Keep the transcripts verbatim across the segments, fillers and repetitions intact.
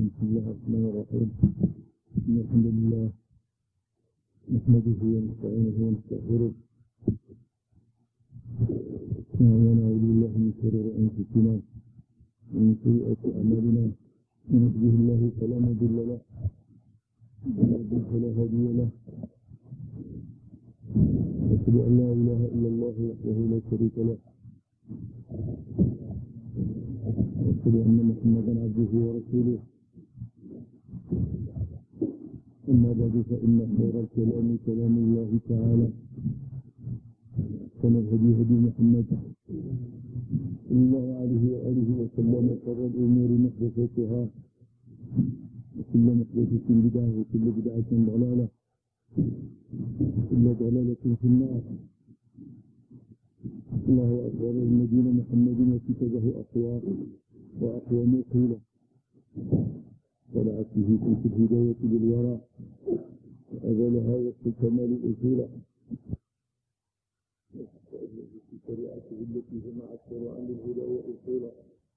بسم الله الرحمن الرحيم. إن الحمد لله نحمده ونستعينه ونستغفره ونعوذ بالله من شرور أنفسنا ومن سيئات أعمالنا. من يهده الله فلا مضل له ومن يضلل فلا هادي له. أشهد أن لا إله إلا الله وحده لا شريك له وأشهد أن محمدا عبده ورسوله. أما بعد فإن خير الكلام كلام الله تعالى وخير الهدي هدي محمد صلى الله عليه وآله وسلم. وشر الأمور محدثاتها وكل محدثة بدعة وكل بدعة ضلالة وكل ضلالة في النار. الله أكبر. المدينة محمد وكتبه أقوى وأقوى قيلا طلعت به في الهداية بالورى وأذلها وفي الكمال أصولا. في شريعته التي جمعت شرعا للهدى وأصولا.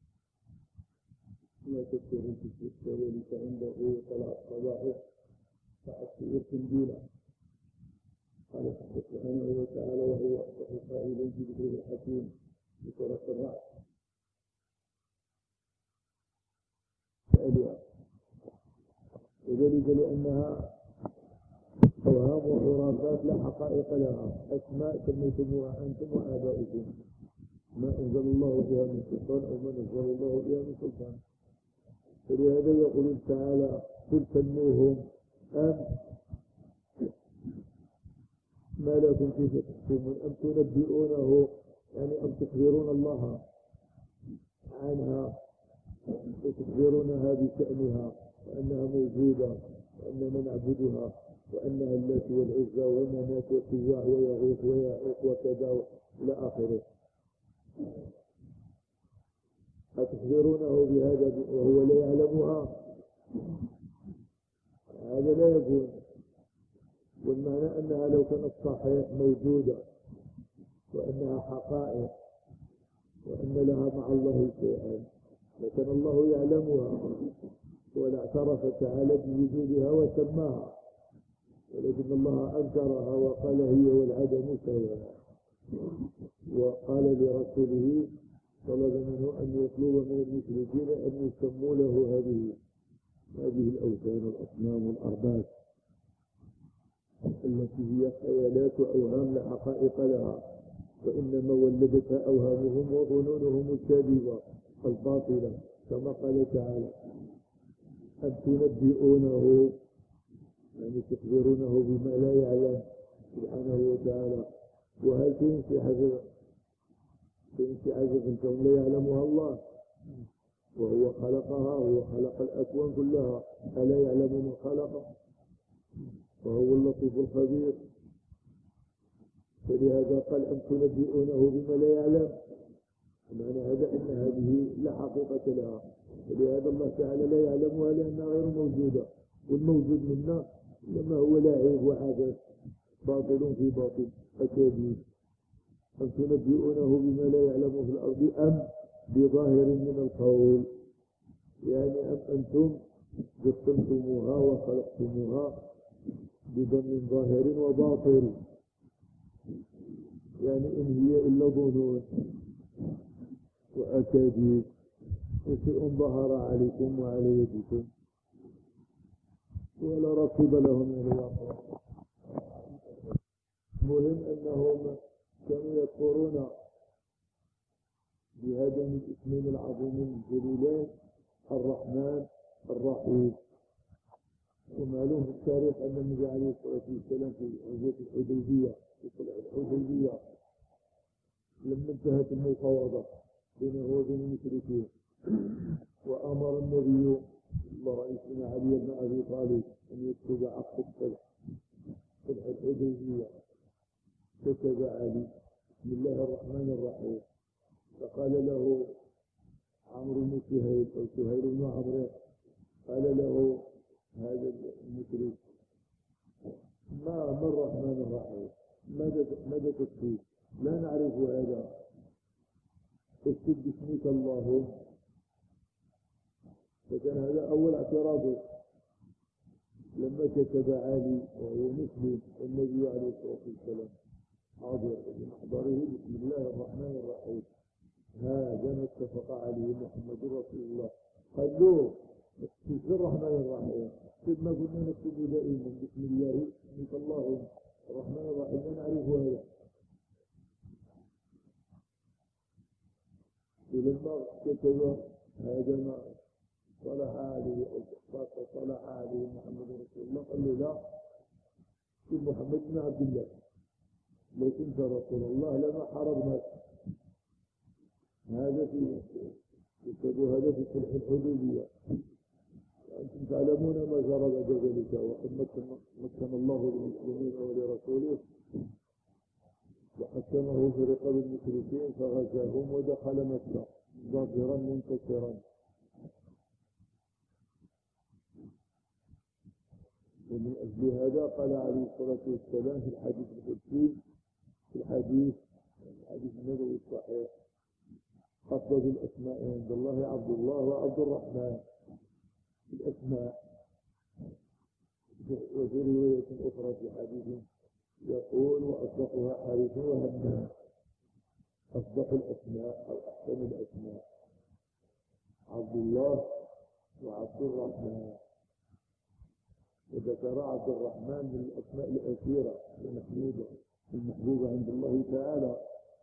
لا تكتب في السر عنده وطلعت صباحه فأكثر تنبيلا. قال سبحانه وتعالى وهو أصبح قائلا في ذكر الحكيم بسورة الرعد. وذلك لأنها أوهام وخرافات لا حقائق لها، أسماء سميتموها أنتم وآباؤكم ما أنزل الله بها من سلطان أو ما نزل الله بها من سلطان. فلهذا يقول تعالى قل سموهم أم ما لكم كيف تحكمون أم تنبئونه يعني أم تخبرون الله عنها وتخبرونها بشأنها وأنها موجودة وأننا نعبدها وأنها اللات والعزى ومناة وسواع ويغوث ويعوق وكذا إلى آخره. أتخبرونه بهذا وهو لا يعلمها؟ هذا لا يكون. والمعنى أنها لو كانت صحيح موجودة وأنها حقائق وأن لها مع الله شيئا لكن الله يعلمها ولا اعترف تعالى بوجودها وسماها، ولكن الله أنكرها وقال هي والعدم سواء. وقال لرسوله طلب منه أن يطلب من المشركين أن يسموا له هذه هذه الأوثان والأصنام والأرباب التي هي خيالات وأوهام لا حقائق لها، وإنما ولدتها أوهامهم وظنونهم الكاذبة الباطلة. كما قال تعالى أن تنبئونه يعني تخبرونه بما لا يعلم سبحانه وتعالى. وهل تنسي حاجة تنسي حاجة في الكون لا يعلمها الله وهو خلقها؟ هو خلق الأكوان كلها. ألا يعلم من خلق وهو اللطيف الخبير. فلهذا قال أن تنبئونه بما لا يعلم، معنى هذا أن هذه لا حقيقة لها. ولهذا الله تعالى لا يعلمها لأنها غير موجودة، والموجود منا لما هو لاعب وعبث باطل في باطل أكاذيب. أن تنبئونه بما لا يعلم في الأرض أم بظاهر من القول، يعني أم أنتم جسمتموها وخلقتموها بضمن ظاهر وباطل، يعني إن هي إلا ظنون وأكاذيب وشيء ظهر عليكم وعلى يدكم ولا رصيد له من الواقع. المهم أنهم كانوا يذكرون بهذين الاسمين العظيمين الجليلين الرحمن الرحيم. ومعلوم في التاريخ أن النبي عليه الصلاة والسلام في غزوة الحديبية في صلح الحديبية لما انتهت المفاوضة بينه وبين المشركين وأمر النبي رئيسنا علي بن أبي طالب أن يكتب عقد الصلح صلح الحديبية. كتب علي بسم الله الرحمن الرحيم، فقال له عمرو بن سهيل أو سهيل بن عمرو قال له هذا المشرك ما ما الرحمن الرحيم؟ ماذا ماذا تكتب؟ لا نعرف هذا، اكتب باسمك اللهم. فكان هذا أول اعتراضه لما كتب علي وهو مسلم النبي عليه الصلاة والسلام حاضر بمحضره بسم الله الرحمن الرحيم هذا ما اتفق عليه محمد رسول الله. قال له بسم الرحمن الرحيم كيف ما قلنا نكتب دائما بسم الله بسم الله الرحمن الرحيم لا نعرف هذا. ولما كتب هذا ما صلح عليه صلح عليه محمد رسول الله قال له لا كن محمد بن عبد الله لو كنت رسول الله لما حرمنا. هذا في كتبوا هذا في صلح الحديبية. أنتم تعلمون ما جرى بعد ذلك وقد مكن الله للمسلمين ولرسوله وحكمه في رقاب المشركين فغزاهم ودخل مكة ظاهرا منتصرا. ومن أجل هذا قال عليه الصلاة والسلام في الحديث القدسي في الحديث الحديث النبوي الصحيح أفضل الأسماء عند الله عبد الله وعبد الرحمن الأسماء. وفي رواية أخرى في حديث يقول وأصدقها حارث وهمام أصدق الأسماء أو أحسن الأسماء عبد الله وعبد الرحمن. وذكر عبد الرحمن من الأسماء الأخيرة المحمودة المحبوبة عند الله تعالى.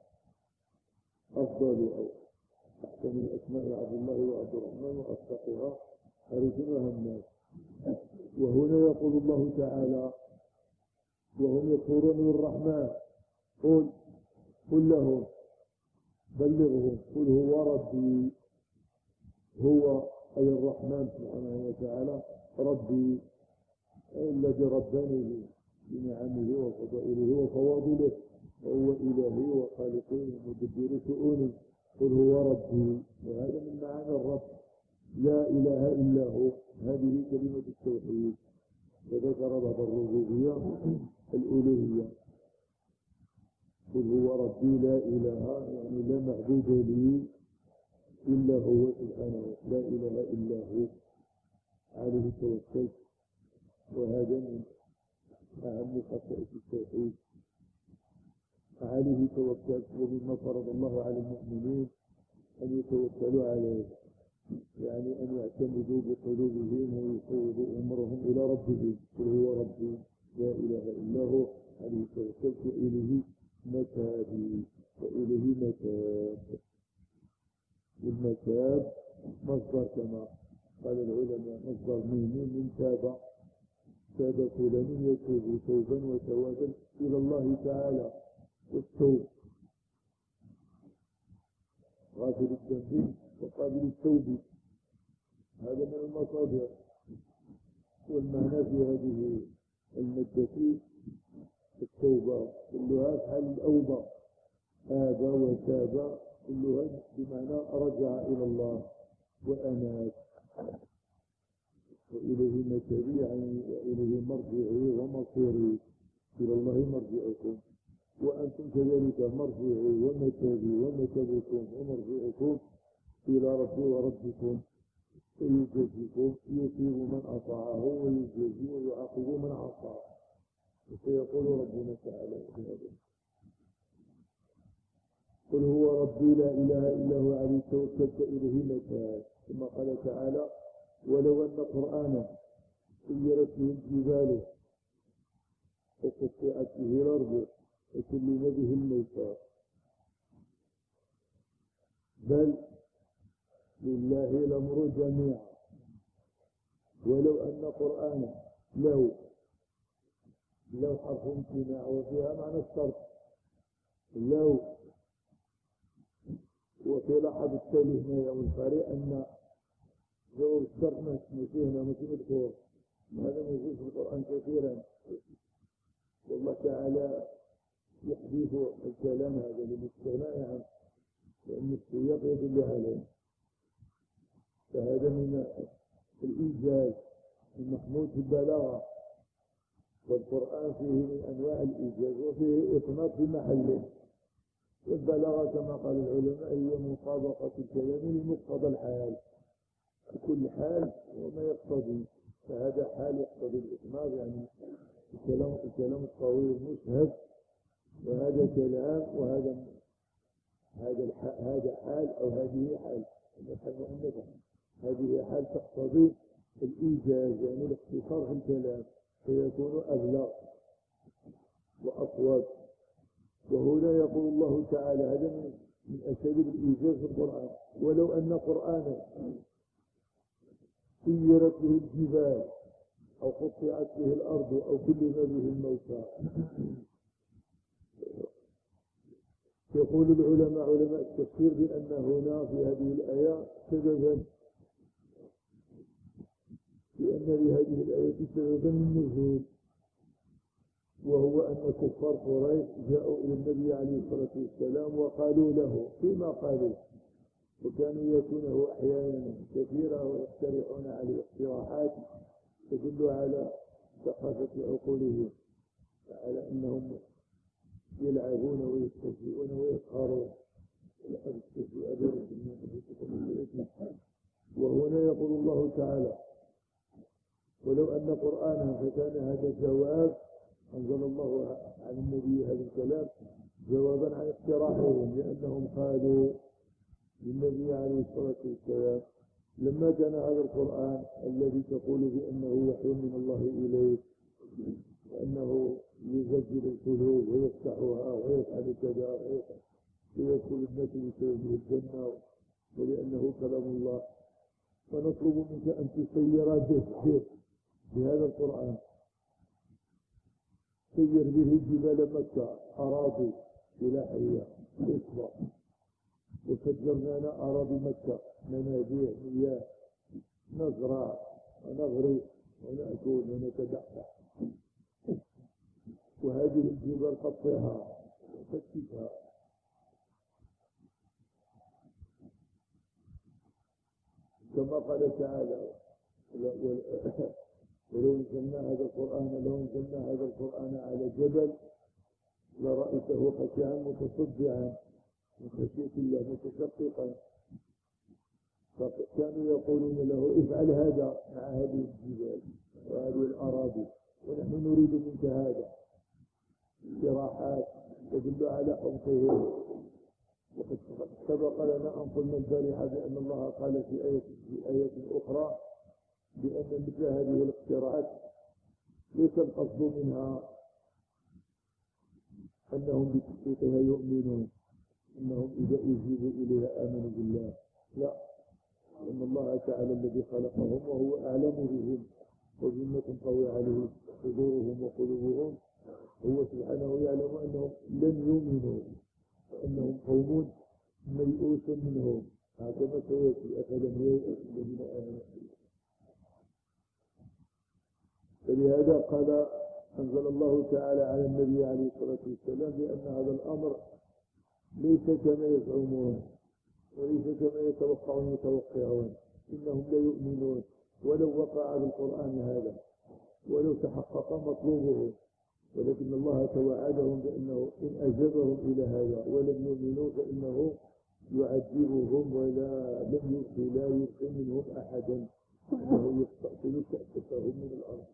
أفضل أو أحسن الأسماء عبد الله وعبد الرحمن وأصدقها حارث وهمام. وهنا يقول الله تعالى وهم يكفرون بالرحمن قل قل لهم بلغهم قل هو ربي هو أي الرحمن سبحانه وتعالى ربي أي الذي رباني بنعمه وفضائله وفواضله وهو إلهي وخالقي ومدبر شؤوني. قل هو ربي وهذا من معاني الرب لا إله إلا هو. هذه كلمة التوحيد. وذكر بعض الربوبية الألوهية. قل هو ربي لا إله يعني لا معبود لي إلا هو سبحانه لا إله إلا هو عليه توكلت. وهذا من أهم خصائص التوحيد. عليه توكلت ومما فرض الله على المؤمنين أن يتوكلوا عليه يعني أن يعتمدوا بقلوبهم ويفوضوا أمرهم إلى ربهم. قل هو ربي لا إله إلا هو عليه توكلت وإليه متابي وإليه متاب. والمتاب مصدر كما قال العلماء مصدر ميمين من تاب تاب فلان يتوب توبا وتوابا إلى الله تعالى. والتوب غافل الذنب وقابل التوب هذا من المصادر. والمعنى في هذه المادة التوبة كلها في حال الأوبة آب وتاب كلها بمعنى رجع إلى الله وأناب. وإليه متابي يعني وإليه مرجعي ومصيري إلى الله مرجعكم وأنتم كذلك مرجعي ومتابي ومتابكم ومرجعكم إلى ربي وربكم فيجازيكم يثيب من أطاعه ويجازي ويعاقب من عصاه. وسيقول ربنا تعالى في هذا قل هو ربي لا إله إلا هو عليه توكلت إليه متاب. ثم قال تعالى ولو أن قرآنا سيرت به الجبال وقطعت به الأرض وكلم به الموتى بل لله الأمر جميعا. ولو أن قرآنا لو لو حرف امتناع وفيها معنى الشرط لو. وفي لحظ التالي هنا يوم القارئ أن جواب الشرط ما فيه هنا مثل الكور هذا موجود في القرآن كثيرا. والله تعالى يحدث الكلام هذا للاستغناء عنه لأن السياق يدل عليه. فهذا من الإيجاز المحمود في البلاغة. والقرآن فيه من أنواع الإيجاز وفيه إطناب في محله. والبلاغة كما قال العلماء هي مطابقة الكلام لمقتضى الحال في كل حال وما يقتضي، فهذا حال يقتضي الإطلاق، يعني الكلام الكلام الطويل مشهد، وهذا كلام، وهذا هذا هذا حال أو هذه حال نفهم أنك هذه حال تقتضي الإيجاز، يعني الاختصار في الكلام فيكون أبلغ وأصوب. وهنا يقول الله تعالى هذا من من أساليب الإيجاز في القرآن: ولو أن قرآنا سيرت به الجبال أو قطعت به الأرض أو كلم به الموتى. يقول العلماء علماء التفسير بأن هنا في هذه الآية سببا، بأن لهذه الآية سببا النزول، وهو أن كفار قريش جاءوا إلى النبي عليه الصلاة والسلام وقالوا له فيما قالوا، وكانوا يأتونه أحيانا كثيرة ويقترحون عليه اقتراحات تدل على ثقافة عقولهم، على أنهم يلعبون ويستهزئون ويسخرون. وهنا يقول الله تعالى: ولو أن قرآنا، فكان هذا جواب أنزل الله عن النبي هذا الكلام جوابا عن اقتراحهم، لأنهم قالوا للنبي عليه الصلاة والسلام لما كان هذا القرآن الذي تقول بأنه وحي من الله إليك وأنه يزجر القلوب ويفتحها ويفعل كذا ويدخل الناس بسببه الجنة ولأنه كلام الله، فنطلب منك أن تسير به به بهذا القرآن، سير به جبال مكة، أراضي فلاحية إصبع، وفجرنا لنا أراضي مكة منابيع مياه، نزرع ونغرس ونأكل ونتدفع، وهذه الجبال قطعها وفتشها. كما قال تعالى: ولو انزلنا هذا القرآن لو انزلنا هذا القرآن على جبل لرأيته خاشعا متصدعا من خشية الله متشققا. فكانوا يقولون له افعل هذا مع هذه الجبال وهذه الأراضي ونحن نريد منك هذا، اقتراحات تدل على حمقهم. وقد سبق لنا أن قلنا البارحة بأن الله قال في آية في آية أخرى بأن مثل هذه الاقتراحات ليس القصد منها أنهم بتحقيقها يؤمنون، إنهم إذا أجيبوا إليها آمنوا بالله، لا، إن الله تعالى الذي خلقهم وهو أعلم بهم وبما تنطوي عليه صدورهم وقلوبهم، هو سبحانه يعلم أنهم لن يؤمنوا وأنهم قوم ميؤوس منهم، هكذا سيأتي: أفلم ييأس الذين آمنوا. فلهذا قال أنزل الله تعالى على النبي عليه الصلاة والسلام بأن هذا الأمر ليس كما يزعمون وليس كما يتوقعون يتوقعون، إنهم لا يؤمنون ولو وقع بالقرآن هذا ولو تحقق مطلوبه، ولكن الله توعدهم بأنه إن أجابهم إلى هذا ولم يؤمنوا فإنه يعذبهم ولا لم يبقي لا يبقي منهم أحدا، إنه يستأصل كأسهم من الأرض.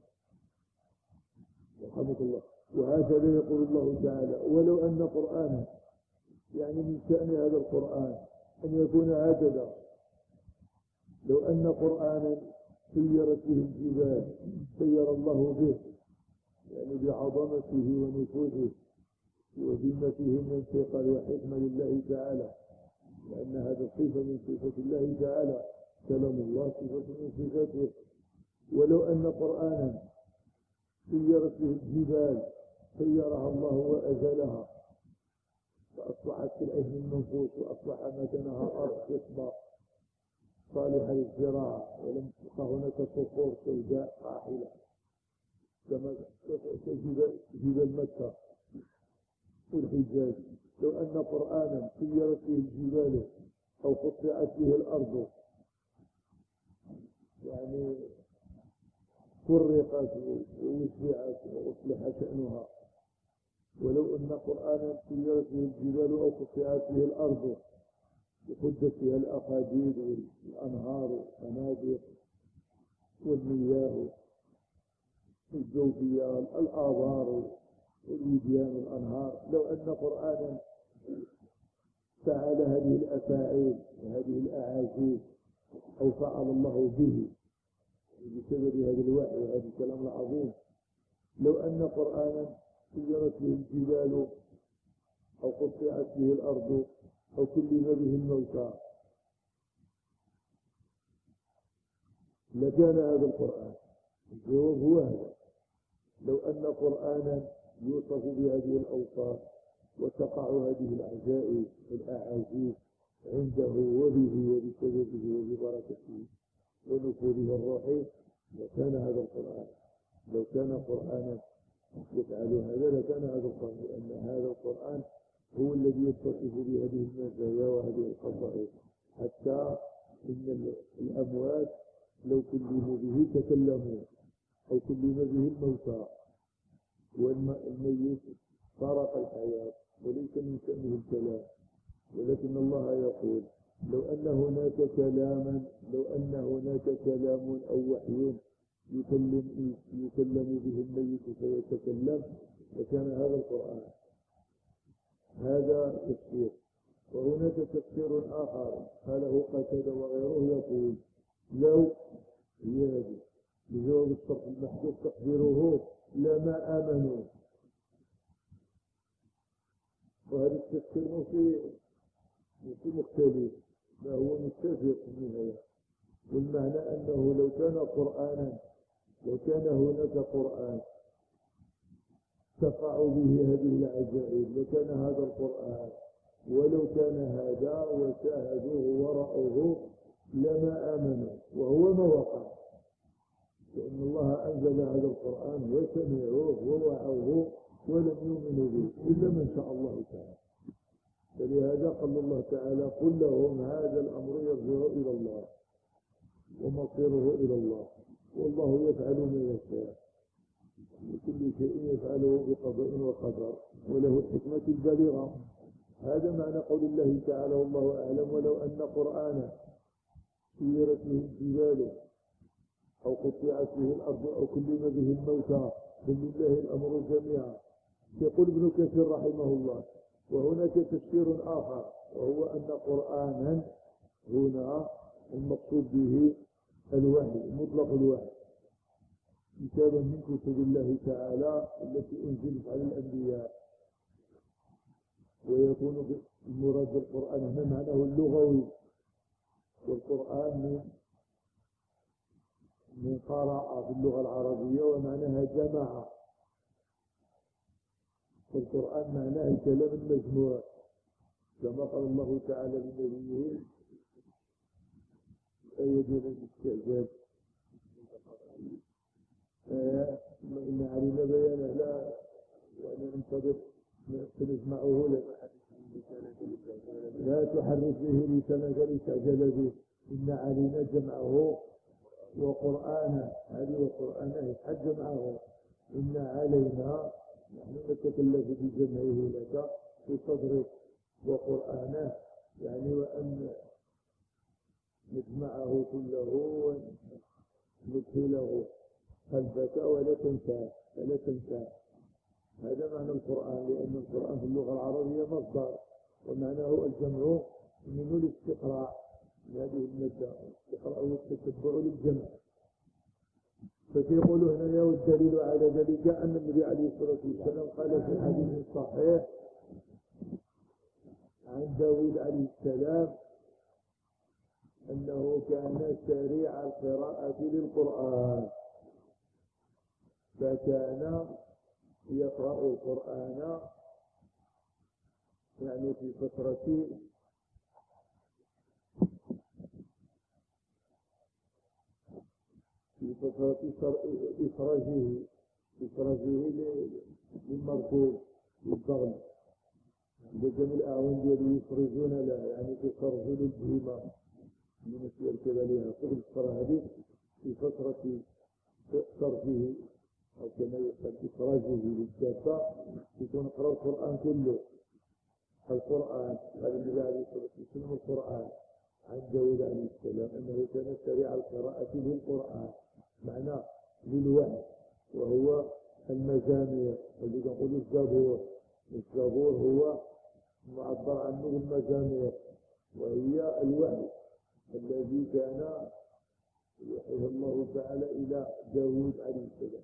رحمة الله. وهكذا يقول الله تعالى: ولو أن قرآنا، يعني من شأن هذا القرآن أن يكون هكذا، لو أن قرآنا سيرت به الجبال، سير الله به يعني بعظمته ونفوذه وذمته من ثقل وحكمة لله تعالى، لأن هذا صفة من صفات الله تعالى، كلام الله صفة من صفاته. ولو أن قرآنا سيرت به الجبال، سيرها الله وأزلها فأصبحت في العجم المنفوس وأصبح مكانها أرض خصبة صالحة للزراعة، ولم تبقى هناك صخور سوداء قاحلة كما جبال مكة والحجاز. لو أن قرآنا سيرت به الجبال أو قطعت به الأرض، يعني فرقت ووسعت وأصلح شأنها. ولو أن قرآنا سيرت به الجبال أو قطعت به الأرض يحدث فيها الأقادير والأنهار والقنادر والمياه الجوفية الآبار والوديان والأنهار. لو أن قرآنا فعل هذه الأفاعيل وهذه الأعاجيب أو فعل الله به بسبب هذا الوحي وهذا الكلام العظيم، لو أن قرآنا سيرت به الجبال أو قطعت به الأرض أو كلم به الموتى لكان هذا القرآن. الجواب هو هذا. لو أن قرآنا يوصف بهذه الأوصاف وتقع هذه العجائب والأعاجيب عنده وبه وبسببه وببركته ونفوذه الروحي لكان هذا القرآن. لو كان قرآنا يفعل هذا لكان هذا القرآن، لأن هذا القرآن هو الذي يتصف بهذه المزايا وهذه الخصائص، حتى إن الأموات لو كلموا به تكلموا أو كلم به الموتى، والميت فارق الحياة وليس من شأنه الكلام. ولكن الله يقول لو أن هناك كلاما لو أن هناك كلام أو وحي يكلم يكلم به الميت فيتكلم لكان هذا القرآن. هذا تفسير. وهناك تفسير آخر قاله قتادة وغيره يقول لو هي هذه بجواب الشرط المحدود تقديره لما آمنوا. وهذا التفسير في مختلف ما هو متفق في النهاية، والمعنى أنه لو كان قرآنا لو كان هناك قرآن تقع به هذه العجائب لكان هذا القرآن، ولو كان هذا وشاهدوه ورأوه لما آمنوا، وهو ما وقع، لأن الله أنزل هذا القرآن وسمعوه ووعوه ولم يؤمنوا به إلا من شاء الله تعالى. فلهذا قال الله تعالى قل لهم هذا الأمر يرجع إلى الله ومصيره إلى الله والله يفعل ما يشاء وكل شيء يفعله بقضاء وقدر وله الحكمة البالغة. هذا معنى قول الله تعالى والله أعلم ولو أن قرآنا سيرت به الجبال أو قطعت به الأرض أو كلم به الموتى بل لله الأمر جميعا. يقول ابن كثير رحمه الله وهناك تفسير آخر وهو أن قرآنا هنا المقصود به الوحي مطلق الوحي كتابا من كتب الله تعالى التي أنزلت على الأنبياء. ويكون المراد بالقرآن هنا معناه اللغوي، والقرآن من من قراءة في اللغة العربية ومعناها جماعة، والقرآن معناه الكلام المجموع كما قال الله تعالى لنبيه آية دون الاستعجاب إن علينا بيانه لا يعني ننتظر سنسمعه لك لا تحرك به لسانك لتعجل به إن علينا جمعه وقرآنه هذه وقرآنه حج معه إن علينا نحن نتكلف بجمعه لك في صدرك وقرآنه يعني وأن نجمعه كله وندخله قلبك ولا تنساه فلا تنساه. هذا معنى القرآن، لأن القرآن في اللغة العربية مصدر ومعناه الجمع منه الاستقراء هذه المادة الاستقراء والتتبع للجمع. فيقول هنا والدليل على ذلك أن النبي عليه الصلاة والسلام قال في حديث صحيح عن داود عليه السلام أنه كان سريع القراءة للقرآن فكان يقرأ القرآن يعني في فترة في فترة إخراجه إخراجه للمركوب للضغط لجميع الأعوان ديالو يخرجون له يعني يخرجوا للبهيمة من يركب عليها قبل الصلاة هذه في فترة صرفه أو كما يقال إخراجه للدابة يكون يقرأ القرآن كله القرآن قال النبي عليه الصلاة والسلام القرآن عن داود عليه السلام أنه كان سريع القراءة للقرآن معناه للوحي وهو المزامير الذي نقول الزبور. الزبور هو معبر عنه بالمزامير وهي الوحي الذي كان يوحيه الله تعالى إلى داود عليه السلام.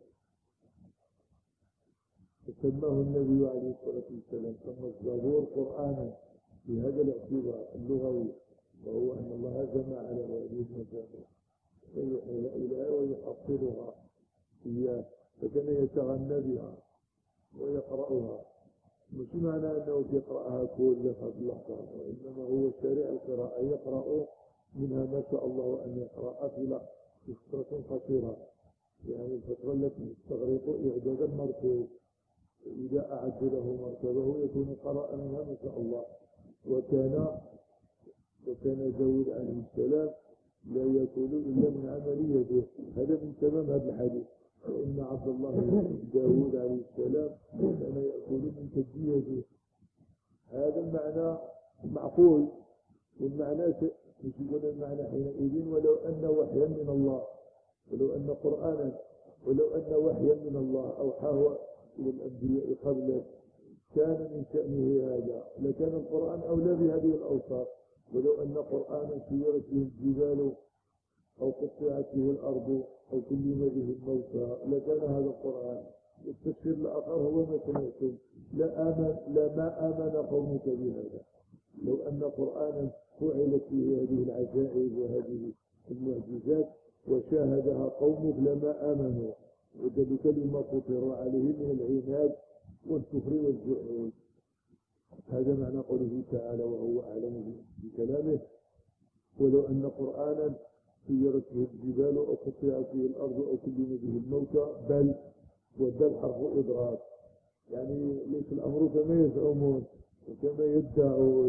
فسماه النبي عليه الصلاة والسلام سمى الزبور قرآنا بهذا الاعتبار اللغوي وهو أن الله جمع على هذه المزامير ويوحيها إليها ويحصلها إياه فكان يتغنى بها ويقرأها مش معنى أنه يقرأها كل لحظة وإنما هو سريع القراءة يقرأ منها ما شاء الله أن يقرأ في فترة قصيرة يعني الفترة التي تستغرق إعداد المركوب إذا أعد له مركبه يكون قرأ منها ما شاء الله. وكان وكان داود عليه السلام لا يأكل إلا من عمل يده. هذا من تمام هذا الحديث إن عبد الله داود عليه السلام كان يأكل من كد يده. هذا المعنى معقول والمعنى مش يقول المعنى حينئذ ولو أن وحيا من الله ولو أن قرآنا ولو أن وحيا من الله أوحاه إلى الأنبياء قبله كان من شأنه هذا لكان القرآن أولى بهذه الأوصاف. ولو أن قرآنا سيرت به الجبال أو قطعت به الأرض أو كلم به الموتى لكان هذا القرآن. والتفسير الآخر هو ما سمعتم لا آمن لا ما آمن قومك بهذا. لو أن قرآنا فعلت فيه هذه العجائب وهذه المعجزات وشاهدها قومك لما آمنوا وذلك لما فطروا عليه من العناد والكفر والجحود. هذا معنى قوله تعالى وهو أعلم بكلامه ولو أن قرآنا سيرت به الجبال أو قطعت به الأرض أو كلم به الموتى بل وبل حرف إضراب يعني ليس الأمر كما يزعمون وكما يدعون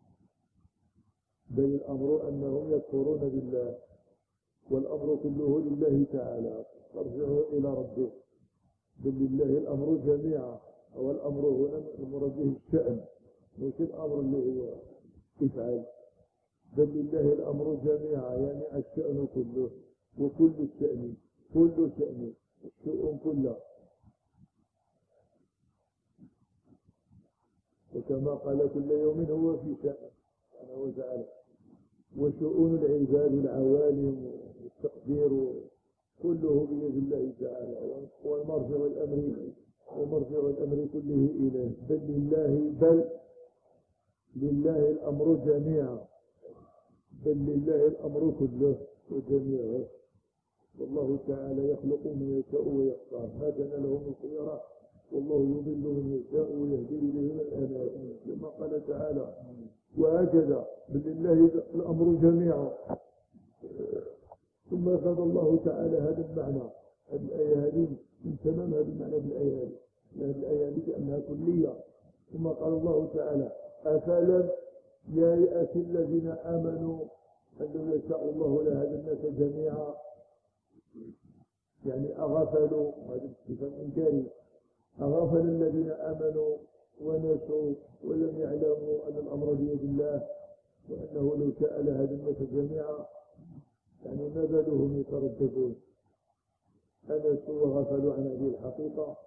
بل الأمر أنهم يكفرون بالله والأمر كله لله تعالى فارجعوا إلى ربه. بل لله الأمر جميعا والأمر هنا المراد به الشأن مش الأمر اللي هو افعل بل لله الأمر جميعا يعني الشأن كله وكل الشأن كل شأن الشؤون كلها. وكما قال كل يوم هو في شأن سبحانه وتعالى وشؤون العباد العوالم والتقدير كله بيد الله تعالى والمرجع الأمر ومرجع الأمر كله إليه. بل لله بل لله الأمر جميعا بل لله الأمر كله وجميعه والله تعالى يخلق من يشاء ويختار ما كان له من خيرة والله يضل من يشاء ويهدي إليه من الأنام كما قال تعالى. وهكذا بل لله الأمر جميعا. ثم أخذ الله تعالى هذا المعنى هذه الآية هذه من تمام هذا المعنى بالآية هذه هذه الآية هذه لأنها كلية. ثم قال الله تعالى أفلم ييأس الذين آمنوا أن يشاء الله لهدى الناس جميعا يعني أغفلوا هذا استفهام إنكاري أغفل الذين آمنوا ونسوا ولم يعلموا أن الأمر بيد الله وأنه لو شاء لهدى الناس جميعا يعني ما بالهم يترددون أنسوا وغفلوا عن هذه الحقيقة.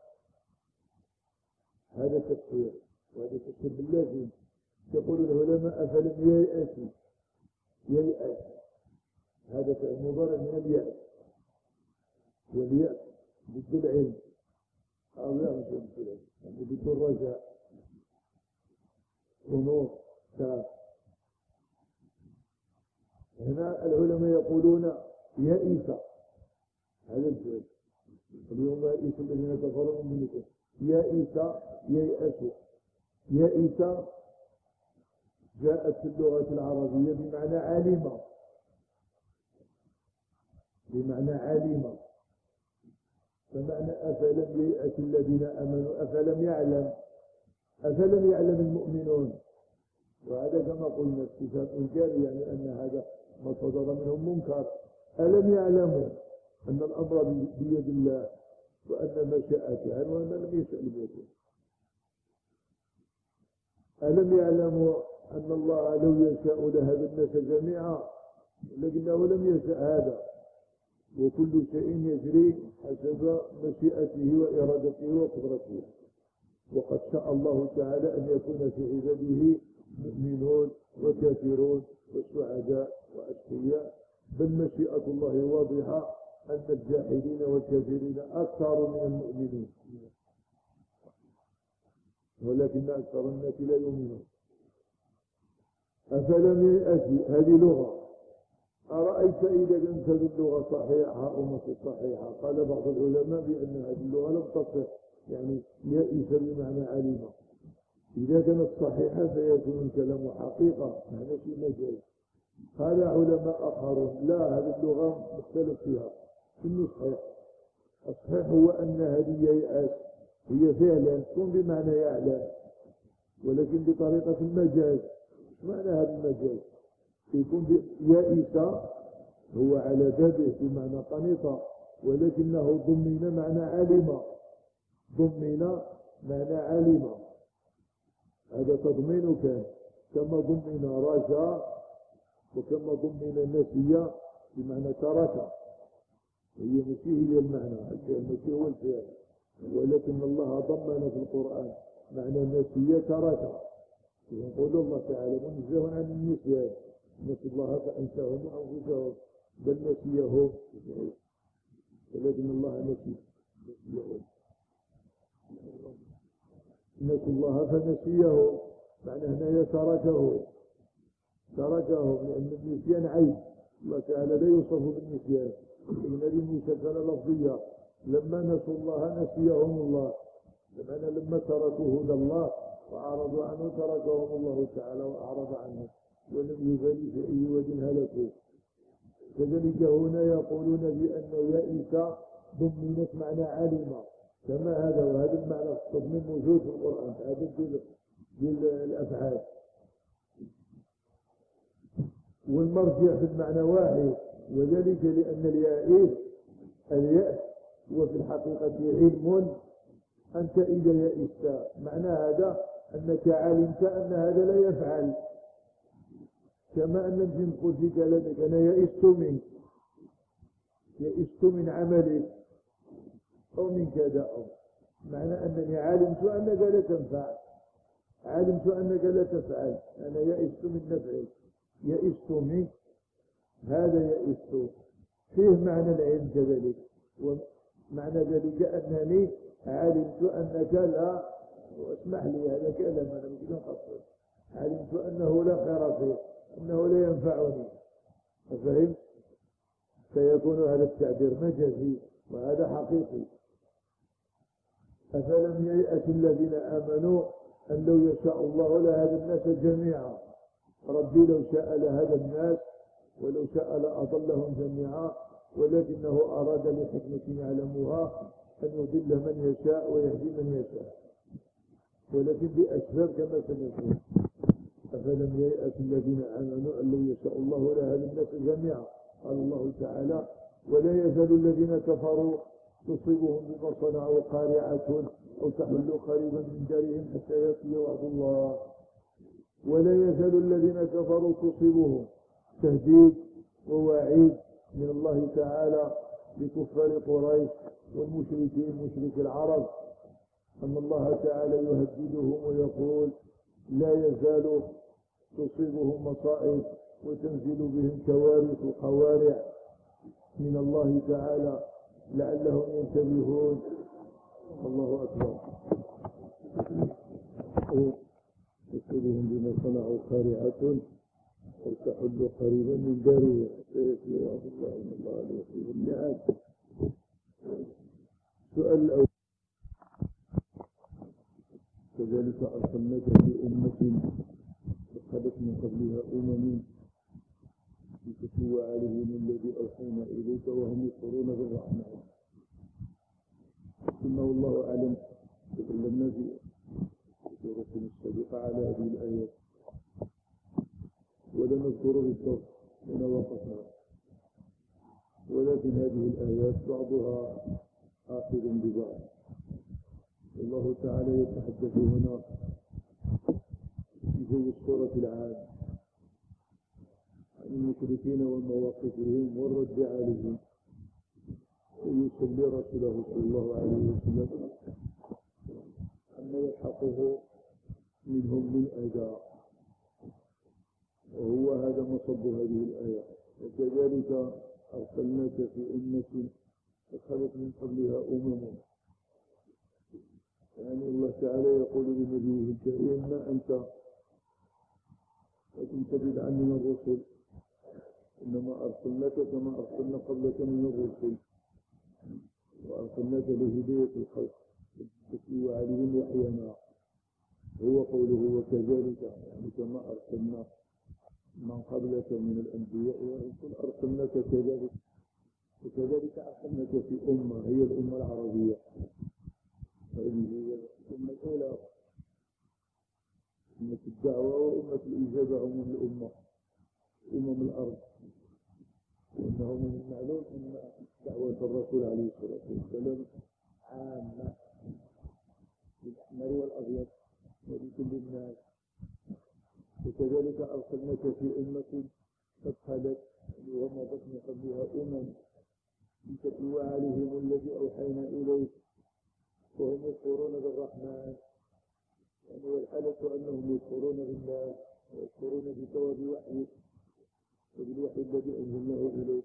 هذا تفسير وهذا تفسير باللازم. يقول العلماء أفلم ييأس ييأس هذا فعل مضارع من اليأس واليأس ضد العلم أو لا مش ضد العلم يعني ضد الرجاء ونور شرف. هنا العلماء يقولون يئس هذا الفعل اليوم يئس الذين كفروا من دينكم يئس ييأس. يئس جاءت في اللغة العربية بمعنى علم بمعنى علم فمعنى أفلم ييأس الذين آمنوا أفلم يعلم أفلم يعلم المؤمنون. وهذا كما قلنا استفهام إنكاري يعني أن هذا ما صدر منهم منكر. ألم يعلموا أن الأمر بيد الله وأن ما شاء كان وأن لم يشاء لم يكن. ألم يعلموا أن الله لو يشاء لهدى الناس جميعا، لكنه لم يشاء هذا، وكل شيء يجري حسب مشيئته وإرادته وقدرته. وقد شاء الله تعالى أن يكون في عباده مؤمنون وكافرون وسعداء وأشقياء، بل مشيئة الله واضحة أن الجاحدين والكافرين أكثر من المؤمنين، ولكن أكثر الناس لا يؤمنون. أفلم يأتي هذه لغة، أرأيت إذا كانت هذه اللغة صحيحة أو مش صحيحة؟ قال بعض العلماء بأن هذه اللغة لم تصح، يعني يئس بمعنى علم. إذا كانت صحيحة فيكون الكلام حقيقة معنى شيء مجاز. قال علماء آخرون لا، هذه اللغة مختلف فيها إنه صحيح. الصحيح هو أن هذه ييأس هي فعلا تكون بمعنى يعلم، ولكن بطريقة المجاز. معنى هذا المجاز يكون يائس هو على بابه بمعنى قنطة، ولكنه ضمن معنى علم، ضمن معنى علم، هذا تضمين كان، كما ضمن رجاء وكما ضمن نسي بمعنى ترك. هي ماشي هي المعنى، ماشي هو الفعل، ولكن الله ضمن في القرآن معنى نسي ترك. يقول الله تعالى منزه عن النسيان، نسوا الله فأنساهم أنفسهم بل نسيهم، ولكن الله نسي نسيهم، نسوا الله فنسيه، معنى هنا تركه تركه لأن النسيان عيب. الله تعالى لا يوصف بالنسيان، إن هذه مسلسلة لفظية. لما نسوا الله نسيهم الله، بمعنى لما تركوا هدى الله وأعرضوا عنه تركهم الله تعالى وأعرض عنه ولم يبالي في أي وجه هلكوا. كذلك هنا يقولون بأن يئس ضمنت معنى علم، كما هذا، وهذا المعنى التضمين موجود في القرآن، هذا ديال الأفعال. والمرجع في المعنى واحد، وذلك لأن اليائس اليأس هو في الحقيقة علم. أنت إذا يئست معنى هذا أنك علمت أن هذا لا يفعل، كما أن الجن قل في كلامك أنا يئست منك، يئست من عملك أو من كذا، أو معنى أنني علمت أنك لا تنفع، علمت أنك لا تفعل، أنا يئست من نفعك، يئست منك، هذا يئست فيه معنى العلم كذلك. ومعنى ذلك أنني علمت أنك لا، واسمح لي هذا كلام أنا ممكن أقصر، علمت أنه لا خير فيه، أنه لا ينفعني، فهمت؟ سيكون هذا التعبير مجازي وهذا حقيقي. أفلم ييأس الذين آمنوا أن لو يشاء الله لهدى الناس جميعا، ربي لو شاء لهدى الناس ولو شاء لأضلهم جميعا، ولكنه أراد لحكمة يعلمها أن يضل من يشاء ويهدي من يشاء، ولكن بأسباب كما سنقول. أفلم ييأس الذين آمنوا أن لو يشاء الله لهدى الناس جميعا، قال الله تعالى ولا يزال الذين كفروا تصيبهم بما صنعوا قارعة أو تحل قريبا من دارهم حتى يأتي وعد الله. ولا يزال الذين كفروا تصيبهم، تهديد ووعيد من الله تعالى لكفار قريش والمشركين مشرك العرب، أن الله تعالى يهددهم ويقول لا يزال تصيبهم مصائب وتنزل بهم كوارث وقوارع من الله تعالى لعلهم ينتبهون. الله أكبر. تصيبهم بما صنعوا قارعة أو تحل قريبا من داره حتى يأتي وعد الله إن الله لا يخلف الميعاد. السؤال الأول: كذلك أرسلناك في أمة خلت من قبلها أمم لتتلو عليهم الذي أوحينا إليك وهم يكفرون بالرحمن. ثم والله أعلم تكلمنا في سورة السابقة على هذه الآيات ولم نذكر بالضبط هنا وقفنا، ولكن هذه الآيات بعضها آخذ ببعض. الله تعالى يتحدث هنا جو الصورة العام عن المشركين ومواقفهم والرد عليهم، ويصلي رسوله صلى الله عليه وسلم عما يلحقه منهم من أذى، وهو هذا مصب هذه الآية. وكذلك أرسلناك في أمة فخلت من قبلها أمم، يعني الله تعالى يقول لنبيه الكريم ما أنت وكنت بدعا من الرسل، إنما أرسلناك كما أرسلنا قبلك من الرسل، وأرسلناك لهداية الخلق تتلو عليهم وحينا. هو قوله وكذلك، يعني كما أرسلنا من قبلك من الأنبياء والرسل أرسلناك كذلك، وكذلك أرسلناك في أمة هي الأمة العربية، هذه هي الأمة الأولى، أمة الدعوة وأمة الإجابة عموم الأمة أمم الأرض. وأنه من المعلوم أن دعوة الرسول عليه الصلاة والسلام عامة للأحمر والأبيض ولكل الناس. وكذلك أرسلناك في أمة قد خلت ومضت من قبلها أمم لتتلو عليهم الذي أوحينا إليك وهم يكفرون بالرحمن، يعني والحالة أنهم يكفرون بالله ويكفرون بثواب وحيه وبالوحي الذي أنزلناه إليك.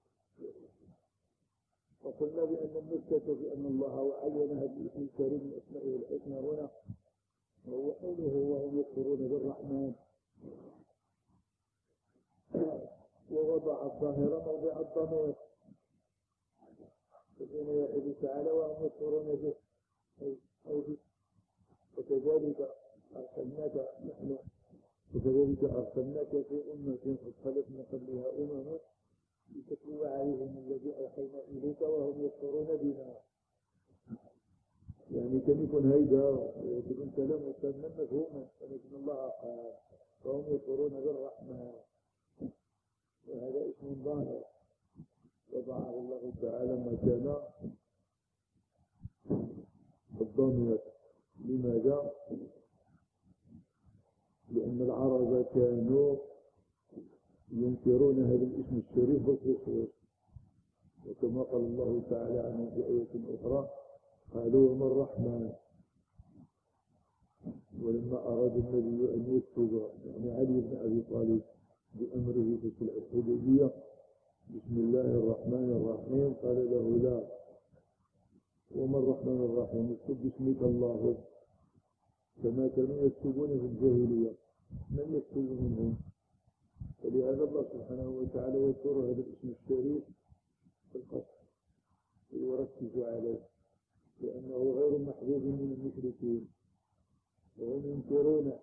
وقلنا بأن النكتة في أن الله وعين هذا الاسم الكريم من أسمائه الحسنى هنا وهو قوله وهم يكفرون بالرحمن، ووضع الظاهر موضع الضمير فكان يقول تعالى وهم يكفرون به أي به. وكذلك أرسلناك نحن وكذلك أرسلناك في أمة قد خلت من قبلها أمم لتتلو عليهم الذي أوحينا إليك وهم يكفرون بنا. يعني كان يكون هيدا ويكون كلام مستمع مفهوما، ولكن الله قال وهم يكفرون بالرحمن، وهذا اسم ظاهر وضعه الله تعالى مكان الضمير. لماذا؟ لأن العرب كانوا ينكرون هذا الاسم الشريف بالخصوص، وكما قال الله تعالى عنه في آية أخرى قالوا وما الرحمن. ولما أراد النبي أن يكتب يعني علي بن أبي طالب بأمره في صلح الحديبية بسم الله الرحمن الرحيم قال له لا، وما الرحمن الرحيم اكتب باسمك الله، كما كانوا يكتبون في الجاهلية من يكتب منهم. ولهذا الله سبحانه وتعالى يذكر هذا الاسم الشريف في القصر ويركز عليه لأنه غير محبوب من المشركين وهم ينكرونه.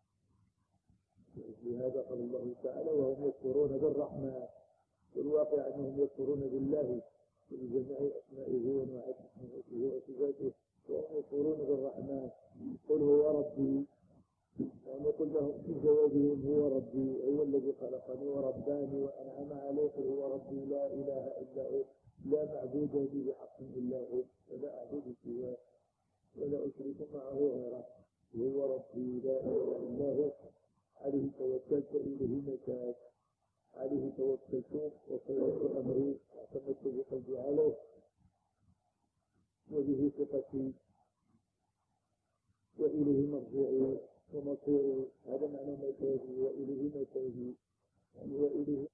لهذا قال الله تعالى وهم يكفرون بالرحمن، والواقع أنهم يكفرون بالله وبجميع أسمائه ونعته وصفاته، وهم يكفرون بالرحمن. قل هو ربي، يعني قل لهم في جوابهم هو ربي هو الذي خلقني ورباني وأنعم عليه، هو ربي لا إله إلا هو لا معبود به بحق إلا هو ولا أعبد سواه ولا أشرك معه غيره، هو ربي لا إله إلا هو عليه توكلت وإليه متاب، عليه توكلت وفوضت أمري واعتمدت بقلبي عليه وبه ثقتي وإليه مرجعي ومصيري. هذا معنى متابي وإليه متابي، يعني وإليه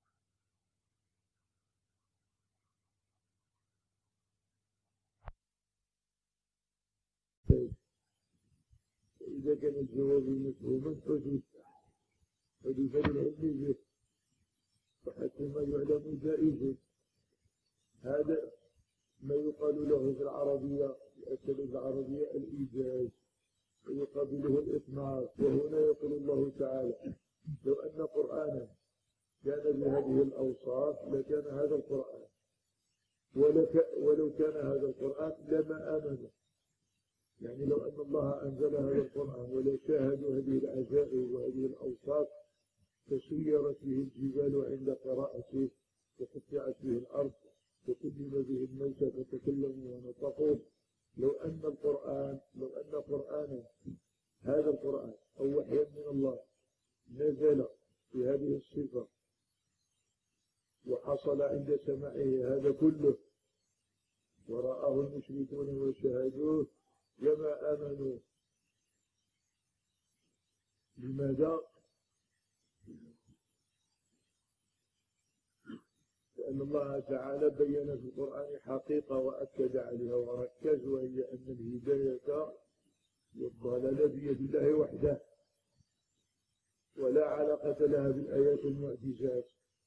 إذا كان الجواب مفهوما فجد فلفل العلم به وحتى ما يعلم جائز. هذا ما يقال له في العربية في الأساليب العربية الإيجاز ويقابله الإطناب. وهنا يقول الله تعالى لو أن قرآنا كان بهذه الأوصاف لكان هذا القرآن ولك ولو كان هذا القرآن لما آمنوا، يعني لو أن الله أنزل هذا القرآن ولا شاهدوا هذه العجائب وهذه الأوصاف تسيرت به الجبال عند قراءته وقطعت به الأرض وكلم به الموتى فتكلموا ونطقوا. لو أن القرآن لو أن قرآنا هذا القرآن أو وحيا من الله نزل بهذه الصفة وحصل عند سماعه هذا كله ورآه المشركون وشاهدوه لما آمنوا. لماذا؟ لأن الله تعالى بين في القرآن حقيقة وأكد عليها وركز، وهي أن الهداية والضلال بيد الله وحده، ولا علاقة لها بالآيات والمعجزات،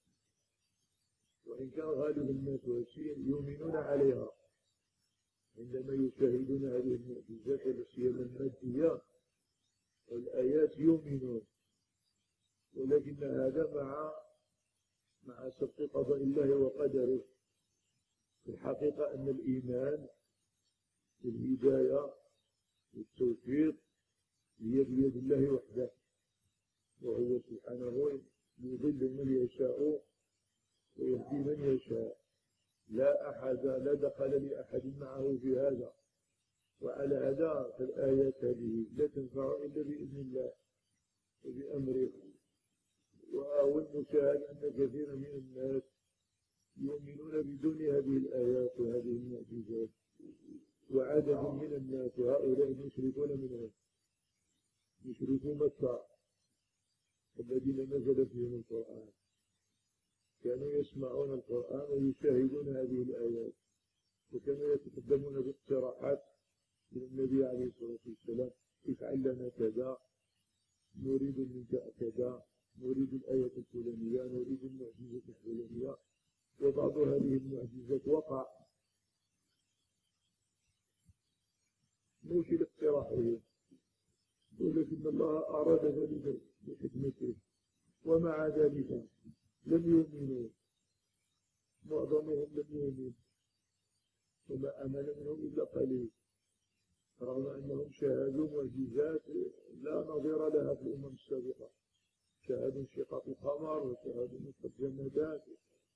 وإن كان غالب الناس والسين يؤمنون عليها عندما يشاهدون هذه المعجزات ولا سيما المادية والآيات يؤمنون، ولكن هذا مع مع سبق قضاء الله وقدره. في الحقيقة أن الإيمان والهداية والتوفيق هي بيد الله وحده، وهو سبحانه يضل من يشاء ويهدي من يشاء، لا أحد لا دخل لأحد معه في هذا. وعلى هذا فالآيات هذه لا تنفع إلا بإذن الله وبأمره. والمشاهد أن كثيرا من الناس يؤمنون بدون هذه الآيات وهذه المعجزات، وعدد من الناس هؤلاء المشركون منهم مشركو مكة الذين نزل فيهم القرآن كانوا يسمعون القرآن ويشاهدون هذه الآيات، وكانوا يتقدمون باقتراحات من النبي عليه الصلاة والسلام: افعل لنا كذا، نريد منك كذا، نريد الآية الفلانية، نريد المعجزة الفلانية. وبعض هذه المعجزات وقع مش لاقتراحه، ولكن الله أراد ذلك بحكمته، ومع ذلك لم يؤمنوا، معظمهم لم يؤمن، وما آمن منهم إلا قليل، رغم أنهم شاهدوا معجزات لا نظير لها في الأمم السابقة، شاهدوا انشقاق القمر وشاهدوا نصف الجمادات.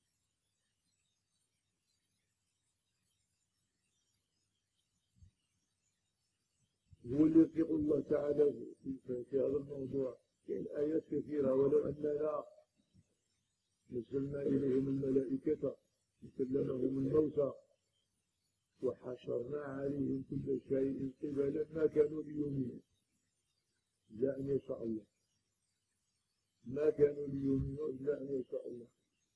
هو اللي يطلق الله تعالى في, في هذا الموضوع. كاين آيات كثيرة: ولو أننا نزلنا إليهم الملائكة وكلمهم الموتى وحشرنا عليهم كل شيء قبلا ما كانوا ليؤمنوا إلا أن يشاء الله، ما كانوا ليؤمنوا إلا أن يشاء الله.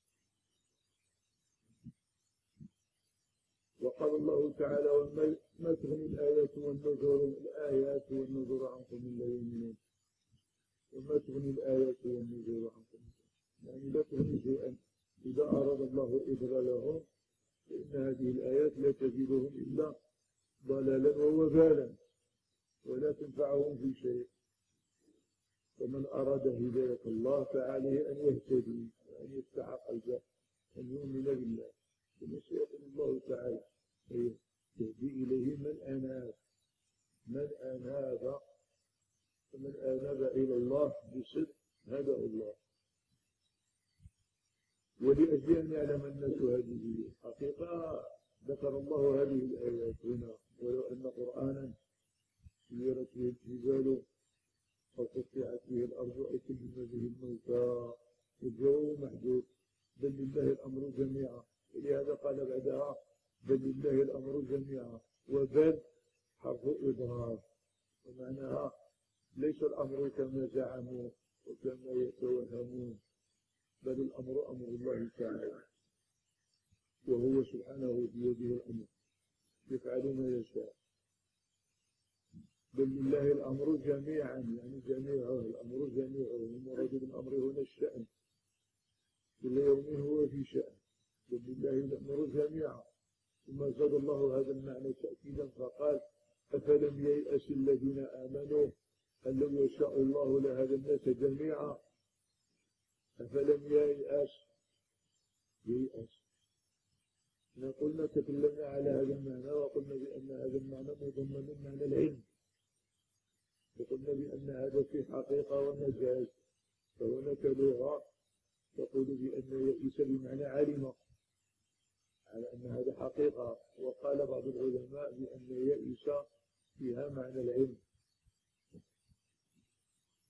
وقال الله تعالى: وما تغني الآيات والنذر الآيات والنذر عن قوم لا يؤمنون. وما تغني الآيات والنذر عن قوم، يعني لا تغني شيئا. إذا أراد الله إضلالهم فإن هذه الآيات لا تزيدهم إلا ضلالا ووبالا، ولا تنفعهم في شيء. ومن أراد هداية الله فعليه أن يهتدي وأن يفتح قلبه، أن يؤمن بالله، كما سيقول الله تعالى: يهدي إليه من أناب من أناب فمن أناب إلى الله بصدق هداه الله. ولأجل أن يعلم الناس هذه حقيقة ذكر الله هذه الآيات هنا: ولو أن قرآنا سيرت به الجبال وقطعت به الأرض وكلم به الموتى. الجواب محدود: بل لله الأمر جميعا. ولهذا قال بعدها: بل لله الأمر جميعا. وبل حرف إضرار، ومعناها ليس الأمر كما زعموا وكما يتوهمون، بل الأمر أمر الله تعالى، وهو سبحانه بيده الأمر يفعل ما يشاء. بل لله الأمر جميعا، يعني جميعه، الأمر جميعه. المراد بالأمر هنا الشأن، كل يوم هو في شأن. بل لله الأمر جميعا. ثم زاد الله هذا المعنى تأكيدا فقال: أفلم ييأس الذين آمنوا أن لو يشاء الله لهدى الناس جميعا. أفلم ييأس ييأس. قلنا تكلمنا على هذا المعنى، وقلنا بأن هذا المعنى مضمن من معنى العلم، وقلنا بأن هذا في حقيقة ومجاز. فهناك لغة تقول بأن يئس بمعنى علم، على أن هذا حقيقة. وقال بعض العلماء بأن يئس فيها معنى العلم.